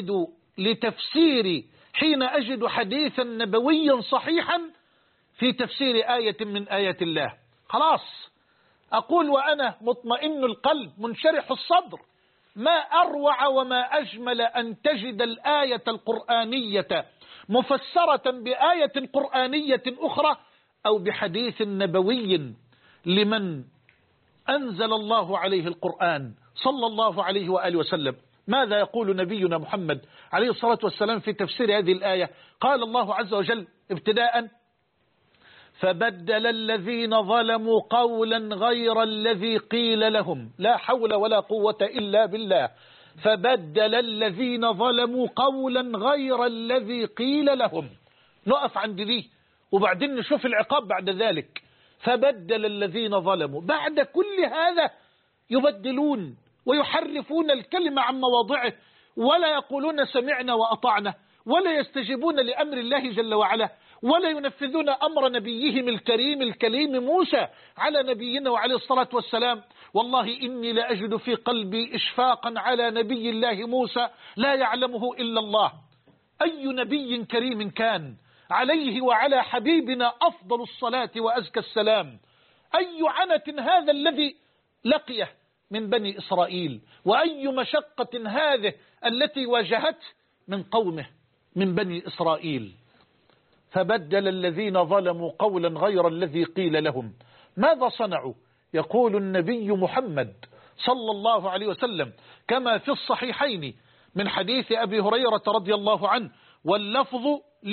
أجد حديثا نبويا صحيحا في تفسير آية من آيات الله. خلاص أقول وأنا مطمئن القلب منشرح الصدر: ما أروع وما أجمل أن تجد الآية القرآنية مفسرة بآية قرآنية أخرى أو بحديث نبوي لمن أنزل الله عليه القرآن صلى الله عليه وآله وسلم. ماذا يقول نبينا محمد عليه الصلاة والسلام في تفسير هذه الآية؟ قال الله عز وجل ابتداء: فبدل الذين ظلموا قولا غير الذي قيل لهم. لا حول ولا قوة إلا بالله. فبدل الذين ظلموا قولا غير الذي قيل لهم. نقف عند دي وبعدين نشوف العقاب بعد ذلك. فبدل الذين ظلموا، بعد كل هذا يبدلون ويحرفون الكلمة عن مواضعه، ولا يقولون سمعنا وأطعنا، ولا يستجيبون لأمر الله جل وعلا، ولا ينفذون أمر نبيهم الكريم الكليم موسى على نبينا وعليه الصلاة والسلام. والله إني لأجد في قلبي إشفاقا على نبي الله موسى لا يعلمه إلا الله. أي نبي كريم كان، عليه وعلى حبيبنا أفضل الصلاة وأزكى السلام. أي عنة هذا الذي لقيه من بني إسرائيل، وأي مشقة هذه التي واجهته من قومه من بني إسرائيل. فبدل الذين ظلموا قولا غير الذي قيل لهم. ماذا صنعوا؟ يقول النبي محمد صلى الله عليه وسلم كما في الصحيحين من حديث أبي هريرة رضي الله عنه، واللفظ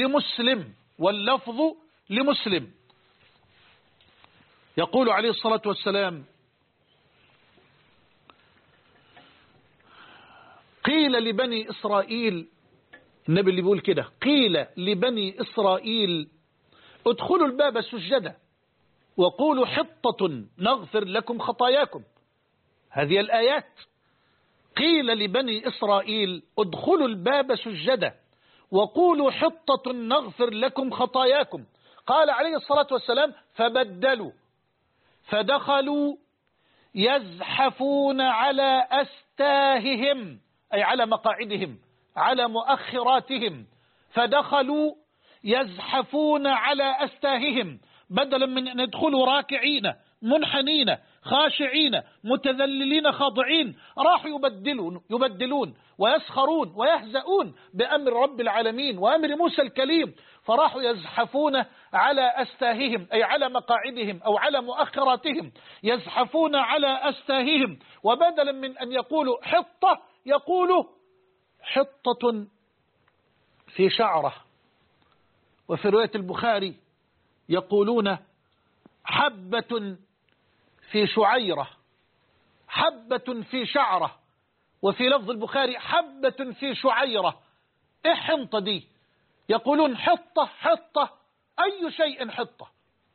لمسلم، يقول عليه الصلاة والسلام: قيل لبني إسرائيل، النبي اللي بيقول كده، قيل لبني إسرائيل ادخلوا الباب سجدا وقولوا حطة نغفر لكم خطاياكم. هذه الآيات. قيل لبني إسرائيل ادخلوا الباب سجدا وقولوا حطة نغفر لكم خطاياكم. قال عليه الصلاة والسلام: فبدلوا فدخلوا يزحفون على أستاههم، أي على مقاعدهم، على مؤخراتهم. فدخلوا يزحفون على أستاههم، بدلا من أن يدخلوا راكعين منحنين خاشعين متذللين خاضعين، راحوا يبدلون ويسخرون ويهزؤون بأمر رب العالمين وأمر موسى الكليم. فراحوا يزحفون على أستاههم، أي على مقاعدهم أو على مؤخراتهم، يزحفون على أستاههم. وبدلا من أن يقولوا حطة يقولوا حطة في شعرة. وفي رواية البخاري يقولون حبة في شعيرة، حبة في شعرة. وفي لفظ البخاري حبة في شعيرة. ايه حنطة دي؟ يقولون حطة أي شيء حطة،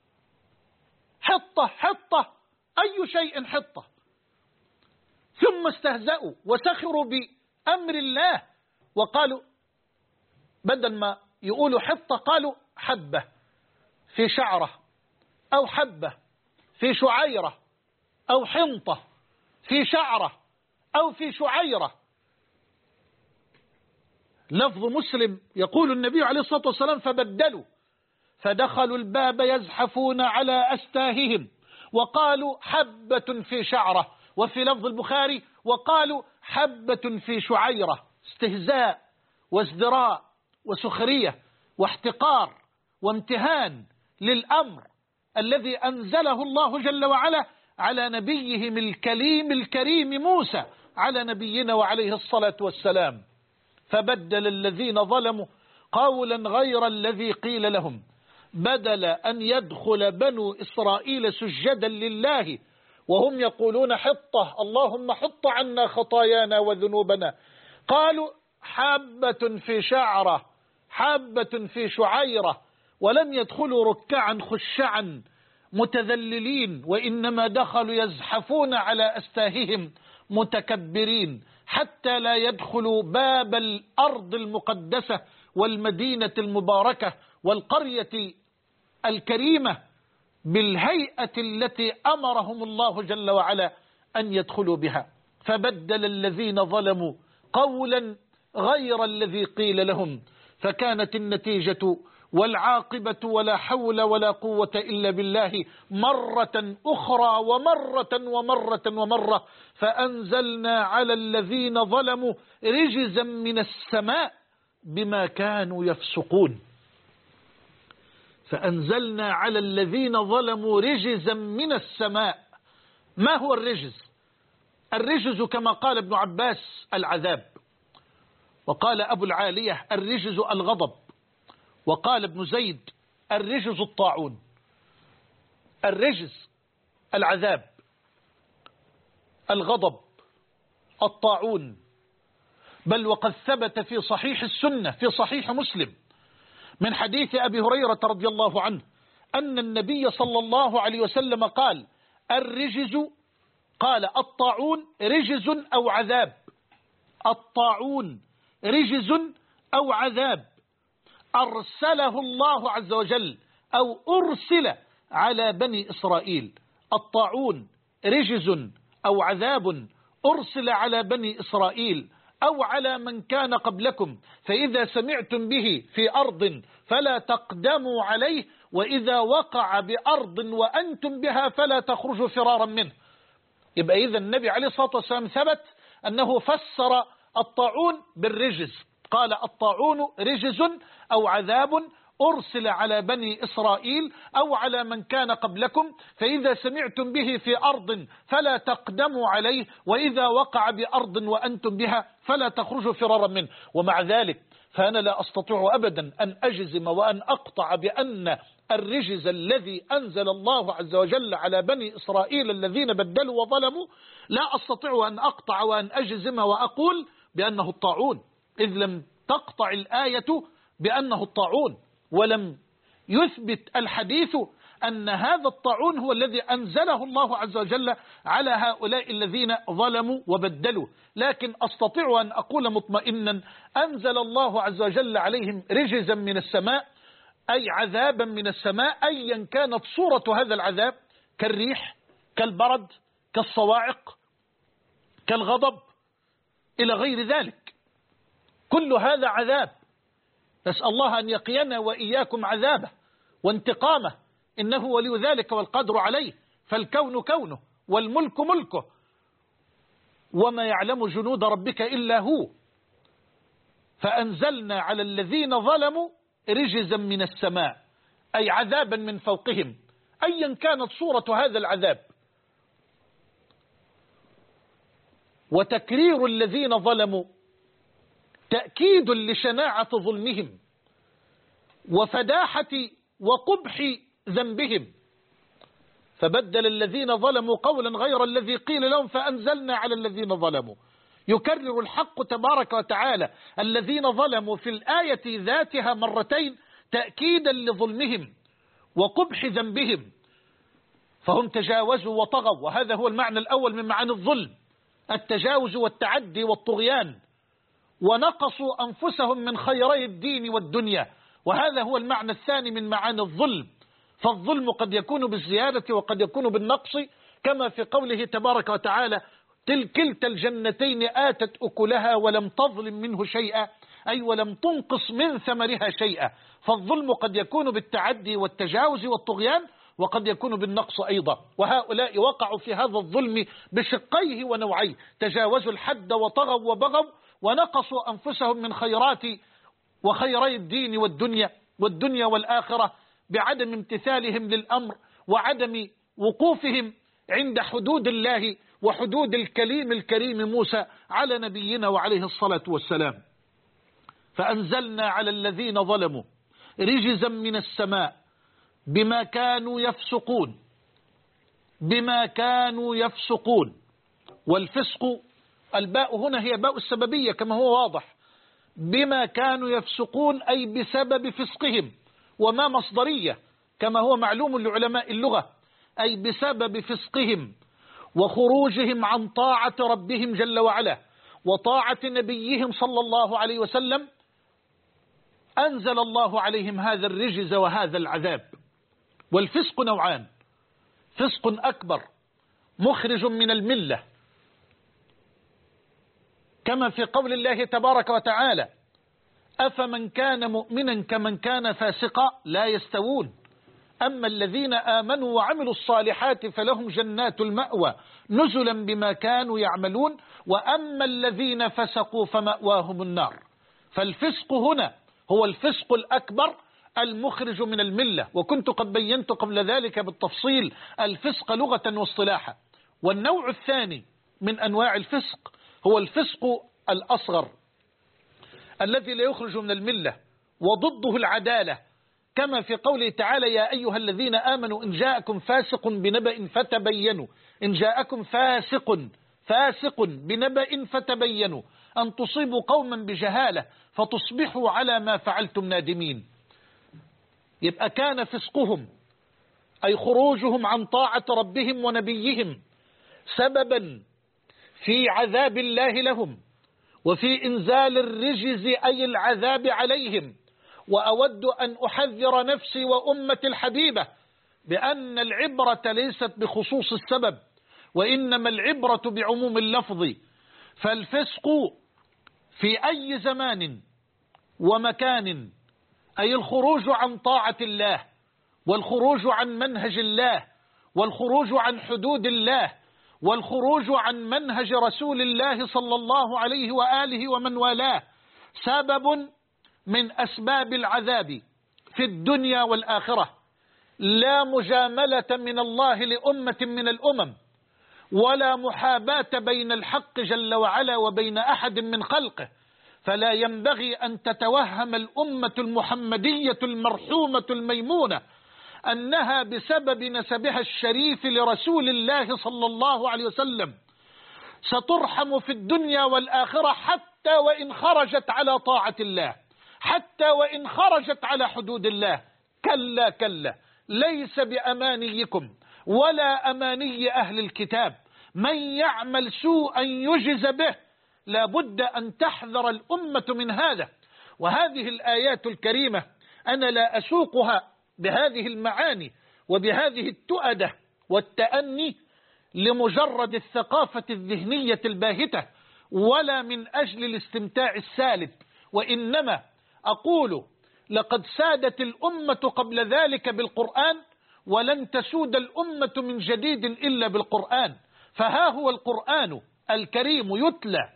حطة أي شيء حطة. ثم استهزأوا وسخروا بأمر الله وقالوا بدل ما يقولوا حطة قالوا حبة في شعرة، أو حبة في شعيرة، أو حنطة في شعرة، أو في شعيرة. لفظ مسلم يقول النبي عليه الصلاة والسلام: فبدلوا فدخلوا الباب يزحفون على أستاههم وقالوا حبة في شعرة. وفي لفظ البخاري وقالوا حبة في شعيرة. استهزاء وازدراء وسخرية واحتقار وامتهان للأمر الذي أنزله الله جل وعلا على نبيهم الكليم الكريم موسى على نبينا وعليه الصلاة والسلام. فبدل الذين ظلموا قولا غير الذي قيل لهم، بدل أن يدخل بنو إسرائيل سجدا لله وهم يقولون حطة اللهم حط عنا خطايانا وذنوبنا، قالوا حبة في شعرة، حبة في شعيرة. ولم يدخلوا ركعا خشعا متذللين، وإنما دخلوا يزحفون على أستاههم متكبرين، حتى لا يدخلوا باب الأرض المقدسة والمدينة المباركة والقرية الكريمة بالهيئة التي أمرهم الله جل وعلا أن يدخلوا بها. فبدل الذين ظلموا قولا غير الذي قيل لهم، فكانت النتيجة والعاقبة ولا حول ولا قوة إلا بالله مرة أخرى ومرة، فأنزلنا على الذين ظلموا رجزا من السماء بما كانوا يفسقون. فأنزلنا على الذين ظلموا رجزا من السماء. ما هو الرجز؟ الرجز كما قال ابن عباس العذاب، وقال أبو العالية الرجز الغضب، وقال ابن زيد الرجز الطاعون. الرجز العذاب، الغضب، الطاعون. بل وقد ثبت في صحيح السنة في صحيح مسلم من حديث أبي هريرة رضي الله عنه أن النبي صلى الله عليه وسلم قال الرجز، قال الطاعون رجز أو عذاب، الطاعون رجز أو عذاب أرسله الله عز وجل أو أرسل على بني إسرائيل. الطاعون رجز أو عذاب أرسل على بني إسرائيل أو على من كان قبلكم، فإذا سمعتم به في أرض فلا تقدموا عليه، وإذا وقع بأرض وأنتم بها فلا تخرجوا فرارا منه. يبقى إذا النبي عليه الصلاة والسلام ثبت أنه فسر الطاعون بالرجز، قال الطاعون رجز أو عذاب أرسل على بني إسرائيل أو على من كان قبلكم، فإذا سمعتم به في أرض فلا تقدموا عليه، وإذا وقع بأرض وأنتم بها فلا تخرجوا فرارا منه. ومع ذلك فأنا لا أستطيع أبدا أن أجزم وأن أقطع بأن الرجز الذي أنزل الله عز وجل على بني إسرائيل الذين بدلوا وظلموا، لا أستطيع أن أقطع وأن أجزم وأقول بأنه الطاعون، إذ لم تقطع الآية بأنه الطاعون، ولم يثبت الحديث أن هذا الطاعون هو الذي أنزله الله عز وجل على هؤلاء الذين ظلموا وبدلوا. لكن أستطيع أن أقول مطمئنا أنزل الله عز وجل عليهم رجزا من السماء، أي عذابا من السماء، أيا كانت صورة هذا العذاب، كالريح، كالبرد، كالصواعق، كالغضب، إلى غير ذلك. كل هذا عذاب، نسأل الله أن يقينا وإياكم عذابه وانتقامه، إنه ولي ذلك والقدر عليه. فالكون كونه والملك ملكه، وما يعلم جنود ربك إلا هو. فأنزلنا على الذين ظلموا رجزا من السماء، أي عذابا من فوقهم، أيا كانت صورة هذا العذاب. وتكرير الذين ظلموا تأكيد لشناعة ظلمهم وفداحة وقبح ذنبهم، فبدل الذين ظلموا قولا غير الذي قيل لهم فأنزلنا على الذين ظلموا. يكرر الحق تبارك وتعالى الذين ظلموا في الآية ذاتها مرتين تأكيدا لظلمهم وقبح ذنبهم، فهم تجاوزوا وطغوا، وهذا هو المعنى الأول من معاني الظلم، التجاوز والتعدي والطغيان، ونقصوا أنفسهم من خيري الدين والدنيا، وهذا هو المعنى الثاني من معاني الظلم. فالظلم قد يكون بالزيادة وقد يكون بالنقص، كما في قوله تبارك وتعالى كلتا الجنتين آتت أكلها ولم تظلم منه شيئا، أي ولم تنقص من ثمرها شيئا. فالظلم قد يكون بالتعدي والتجاوز والطغيان، وقد يكون بالنقص أيضا، وهؤلاء وقعوا في هذا الظلم بشقيه ونوعيه، تجاوزوا الحد وطغوا وبغوا ونقصوا أنفسهم من خيرات وخيري الدين والدنيا والآخرة بعدم امتثالهم للأمر وعدم وقوفهم عند حدود الله وحدود الكليم الكريم موسى على نبينا وعليه الصلاة والسلام. فأنزلنا على الذين ظلموا رجزا من السماء بما كانوا يفسقون، بما كانوا يفسقون. والفسق الباء هنا هي باء السببية كما هو واضح، بما كانوا يفسقون أي بسبب فسقهم، وما مصدرية كما هو معلوم لعلماء اللغة، أي بسبب فسقهم وخروجهم عن طاعة ربهم جل وعلا وطاعة نبيهم صلى الله عليه وسلم، أنزل الله عليهم هذا الرجز وهذا العذاب. والفسق نوعان، فسق أكبر مخرج من الملة، كما في قول الله تبارك وتعالى أفمن كان مؤمنا كمن كان فاسقا لا يستوون، أما الذين آمنوا وعملوا الصالحات فلهم جنات المأوى نزلا بما كانوا يعملون، وأما الذين فسقوا فمأواهم النار. فالفسق هنا هو الفسق الأكبر المخرج من الملة، وكنت قد بينت قبل ذلك بالتفصيل الفسق لغة واصطلاحا. والنوع الثاني من أنواع الفسق هو الفسق الأصغر الذي لا يخرج من الملة، وضده العدالة، كما في قوله تعالى: يا أيها الذين آمنوا إن جاءكم فاسق بنبأ فتبينوا. إن جاءكم فاسق بنبأ فتبينوا أن تصيبوا قوما بجهالة فتصبحوا على ما فعلتم نادمين. يبقى كان فسقهم أي خروجهم عن طاعة ربهم ونبيهم سببا في عذاب الله لهم وفي إنزال الرجز أي العذاب عليهم. وأود أن أحذر نفسي وأمة الحبيبة بأن العبرة ليست بخصوص السبب، وإنما العبرة بعموم اللفظ. فالفسق في أي زمان ومكان أي الخروج عن طاعة الله، والخروج عن منهج الله، والخروج عن حدود الله، والخروج عن منهج رسول الله صلى الله عليه وآله ومن والاه، سبب من أسباب العذاب في الدنيا والآخرة. لا مجاملة من الله لأمة من الأمم، ولا محاباة بين الحق جل وعلا وبين أحد من خلقه. فلا ينبغي أن تتوهم الأمة المحمدية المرحومة الميمونة أنها بسبب نسبها الشريف لرسول الله صلى الله عليه وسلم سترحم في الدنيا والآخرة، حتى وإن خرجت على طاعة الله، حتى وإن خرجت على حدود الله. كلا كلا، ليس بأمانيكم ولا أماني أهل الكتاب. من يعمل سوءا يجز به. لابد أن تحذر الأمة من هذا. وهذه الآيات الكريمة أنا لا أسوقها بهذه المعاني وبهذه التؤدة والتأني لمجرد الثقافة الذهنية الباهتة، ولا من أجل الاستمتاع السالب، وإنما أقول لقد سادت الأمة قبل ذلك بالقرآن، ولن تسود الأمة من جديد إلا بالقرآن. فها هو القرآن الكريم يتلى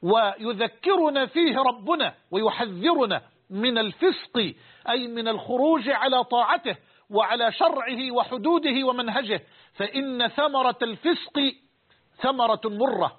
ويذكرنا فيه ربنا ويحذرنا من الفسق، أي من الخروج على طاعته وعلى شرعه وحدوده ومنهجه. فإن ثمرة الفسق ثمرة مرة،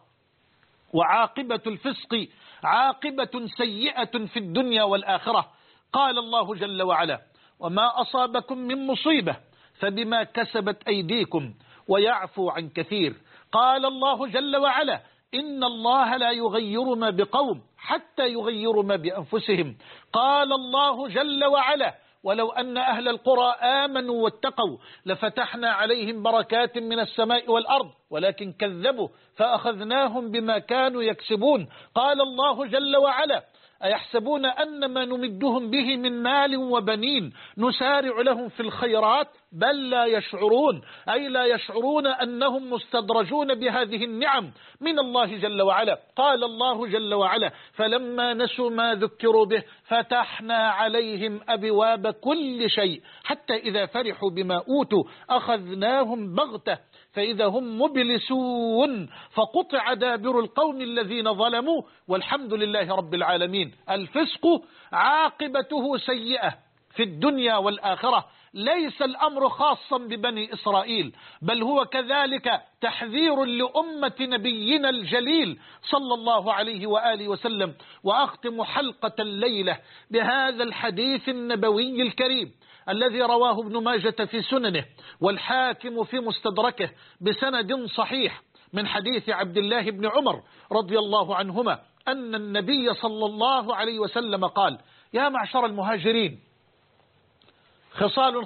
وعاقبة الفسق عاقبة سيئة في الدنيا والآخرة. قال الله جل وعلا: وما أصابكم من مصيبة فبما كسبت أيديكم ويعفو عن كثير. قال الله جل وعلا: إن الله لا يغير ما بقوم حتى يغيروا ما بأنفسهم. قال الله جل وعلا: ولو أن أهل القرى آمنوا واتقوا لفتحنا عليهم بركات من السماء والأرض ولكن كذبوا فأخذناهم بما كانوا يكسبون. قال الله جل وعلا: أيحسبون أن ما نمدهم به من مال وبنين نسارع لهم في الخيرات بل لا يشعرون. أي لا يشعرون أنهم مستدرجون بهذه النعم من الله جل وعلا. قال الله جل وعلا: فلما نسوا ما ذكروا به فتحنا عليهم أبواب كل شيء حتى إذا فرحوا بما أوتوا أخذناهم بغتة فإذا هم مبلسون فقطع دابر القوم الذين ظلموا والحمد لله رب العالمين. الفسق عاقبته سيئة في الدنيا والآخرة. ليس الأمر خاصا ببني إسرائيل، بل هو كذلك تحذير لأمة نبينا الجليل صلى الله عليه وآله وسلم. وأختم حلقة الليلة بهذا الحديث النبوي الكريم الذي رواه ابن ماجة في سننه والحاكم في مستدركه بسند صحيح من حديث عبد الله بن عمر رضي الله عنهما أن النبي صلى الله عليه وسلم قال: يا معشر المهاجرين، خصال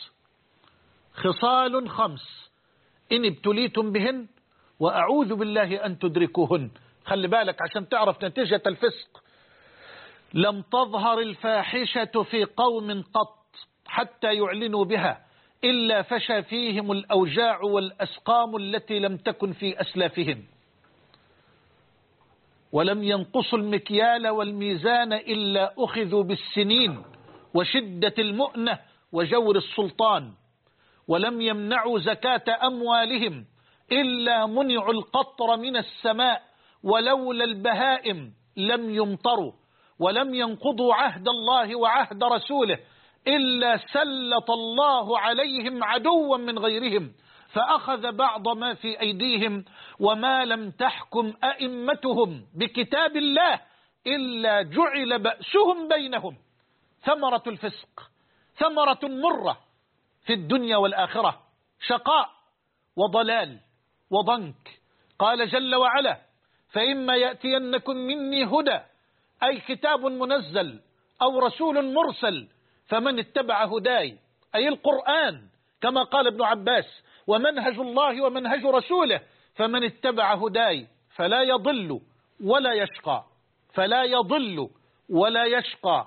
خمس إن ابتليتم بهن وأعوذ بالله أن تدركوهن. خلي بالك عشان تعرف نتيجة الفسق. لم تظهر الفاحشة في قوم قط حتى يعلنوا بها إلا فشى فيهم الأوجاع والأسقام التي لم تكن في أسلافهم، ولم ينقصوا المكيال والميزان إلا أخذوا بالسنين وشدة المؤنة وجور السلطان، ولم يمنعوا زكاة أموالهم إلا منعوا القطر من السماء، ولولا البهائم لم يمطروا، ولم ينقضوا عهد الله وعهد رسوله إلا سلط الله عليهم عدوا من غيرهم فأخذ بعض ما في أيديهم وما لم تحكم أئمتهم بكتاب الله إلا جعل بأسهم بينهم. ثمرة الفسق ثمرة مرة في الدنيا والآخرة، شقاء وضلال وضنك. قال جل وعلا: فإما يأتينكم مني هدى، أي كتاب منزل أو رسول مرسل، فمن اتبع هداي أي القرآن كما قال ابن عباس: ومنهج الله ومنهج رسوله، فمن اتبع هداي فلا يضل ولا يشقى، فلا يضل ولا يشقى.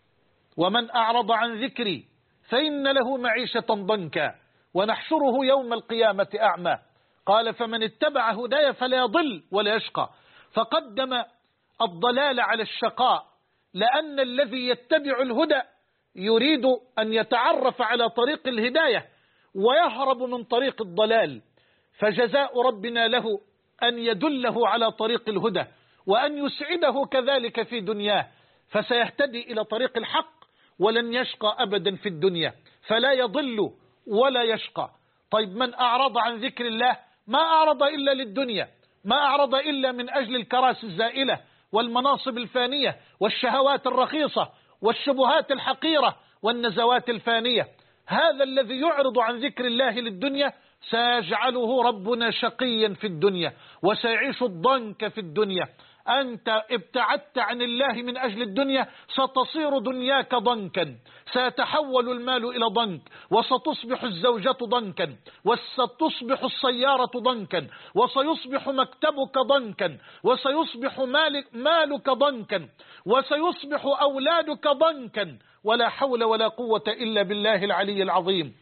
ومن أعرض عن ذكري فإن له معيشة ضنكا ونحشره يوم القيامة أعمى. قال: فمن اتبع هداي فلا يضل ولا يشقى، فقدم الضلال على الشقاء، لأن الذي يتبع الهدى يريد أن يتعرف على طريق الهداية ويهرب من طريق الضلال، فجزاء ربنا له أن يدله على طريق الهدى وأن يسعده كذلك في دنياه، فسيهتدي إلى طريق الحق ولن يشقى أبدا في الدنيا، فلا يضل ولا يشقى. طيب من أعرض عن ذكر الله ما أعرض إلا للدنيا، ما أعرض إلا من أجل الكراسي الزائلة والمناصب الفانية والشهوات الرخيصة والشبهات الحقيرة والنزوات الفانية. هذا الذي يعرض عن ذكر الله للدنيا سيجعله ربنا شقيا في الدنيا وسيعيش الضنك في الدنيا. أنت ابتعدت عن الله من أجل الدنيا ستصير دنياك ضنكا، سيتحول المال إلى ضنك، وستصبح الزوجة ضنكا، وستصبح السيارة ضنكا، وسيصبح مكتبك ضنكا، وسيصبح مالك ضنكا، وسيصبح أولادك ضنكا، ولا حول ولا قوة إلا بالله العلي العظيم.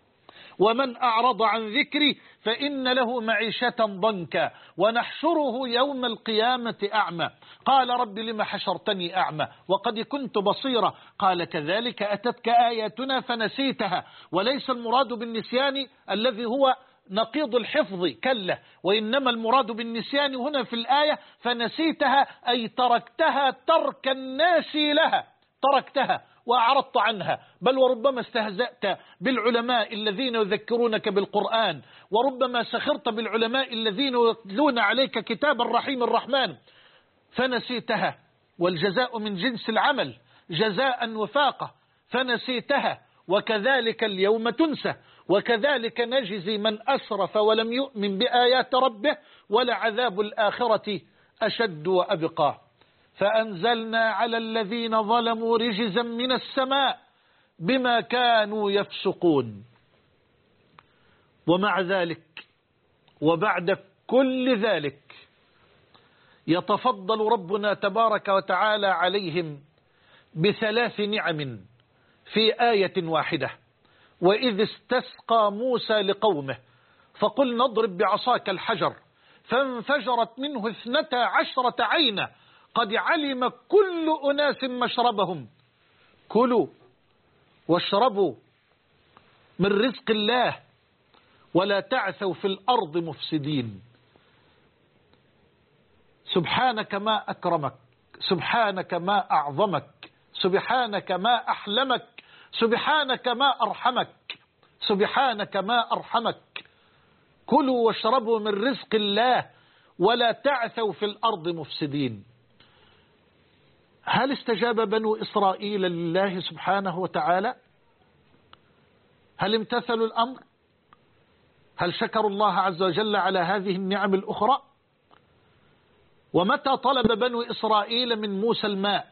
ومن أعرض عن ذكري فإن له معيشة ضنكا ونحشره يوم القيامة أعمى. قال: رب لم حشرتني أعمى وقد كنت بصيرا. قال: كذلك أتتك آياتنا فنسيتها. وليس المراد بالنسيان الذي هو نقيض الحفظ، كلا، وإنما المراد بالنسيان هنا في الآية فنسيتها أي تركتها ترك الناس لها، تركتها وأعرضت عنها. بل وربما استهزأت بالعلماء الذين يذكرونك بالقرآن، وربما سخرت بالعلماء الذين يتلون عليك كتاب الرحيم الرحمن فنسيتها. والجزاء من جنس العمل، جزاء وفاقة، فنسيتها. وكذلك اليوم تنسى، وكذلك نجزي من أسرف ولم يؤمن بآيات ربه، ولعذاب الآخرة أشد وأبقى. فأنزلنا على الذين ظلموا رجزا من السماء بما كانوا يفسقون. ومع ذلك وبعد كل ذلك يتفضل ربنا تبارك وتعالى عليهم بثلاث نعم في آية واحدة. وإذ استسقى موسى لقومه فقل نضرب بعصاك الحجر فانفجرت منه 12 عينا قد علم كل أناس مشربهم كلوا واشربوا من رزق الله ولا تعثوا في الأرض مفسدين. سبحانك ما أكرمك، سبحانك ما أعظمك، سبحانك ما أحلمك، سبحانك ما أرحمك، سبحانك ما أرحمك. كلوا واشربوا من رزق الله ولا تعثوا في الأرض مفسدين. هل استجاب بنو إسرائيل لله سبحانه وتعالى؟ هل امتثلوا الأمر؟ هل شكروا الله عز وجل على هذه النعم الأخرى؟ ومتى طلب بنو إسرائيل من موسى الماء؟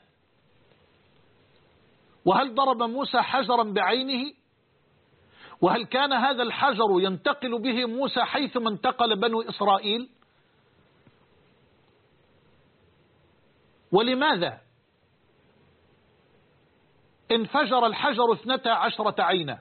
وهل ضرب موسى حجرا بعينه؟ وهل كان هذا الحجر ينتقل به موسى حيثما انتقل بنو إسرائيل؟ ولماذا انفجر الحجر 12 عينا؟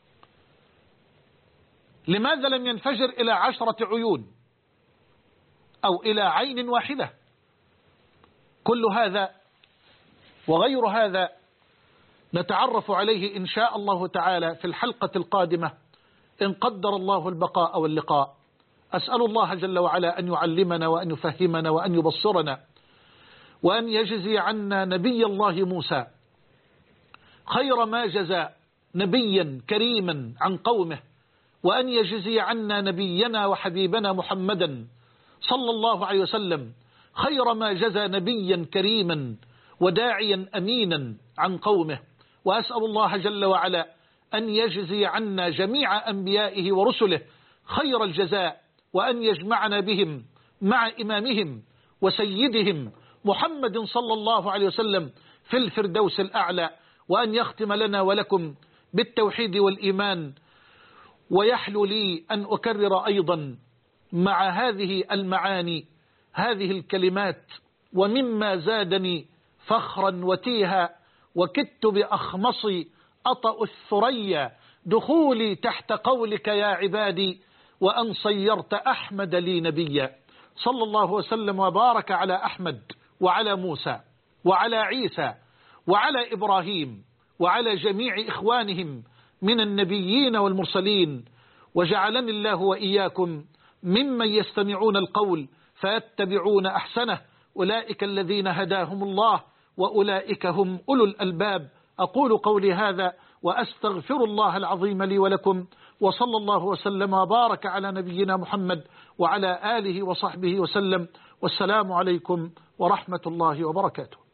لماذا لم ينفجر إلى 10 عيون أو إلى عين واحدة؟ كل هذا وغير هذا نتعرف عليه إن شاء الله تعالى في الحلقة القادمة إن قدر الله البقاء واللقاء. أسأل الله جل وعلا أن يعلمنا وأن يفهمنا وأن يبصرنا، وأن يجزي عنا نبي الله موسى خير ما جزى نبيا كريما عن قومه، وأن يجزي عنا نبينا وحبيبنا محمدا صلى الله عليه وسلم خير ما جزى نبيا كريما وداعيا أمينا عن قومه. وأسأل الله جل وعلا أن يجزي عنا جميع أنبيائه ورسله خير الجزاء، وأن يجمعنا بهم مع إمامهم وسيدهم محمد صلى الله عليه وسلم في الفردوس الأعلى، وأن يختم لنا ولكم بالتوحيد والإيمان. ويحلو لي أن أكرر أيضا مع هذه المعاني هذه الكلمات: ومما زادني فخرا وتيها وكدت بأخمصي أطأ الثريا دخولي تحت قولك يا عبادي وأن صيرت أحمد لي نبيا. صلى الله وسلم وبارك على أحمد وعلى موسى وعلى عيسى وعلى إبراهيم وعلى جميع إخوانهم من النبيين والمرسلين، وجعلني الله وإياكم ممن يستمعون القول فيتبعون أحسنه. أولئك الذين هداهم الله وأولئك هم أولو الألباب. أقول قولي هذا وأستغفر الله العظيم لي ولكم، وصلى الله وسلم وبارك على نبينا محمد وعلى آله وصحبه وسلم، والسلام عليكم ورحمة الله وبركاته.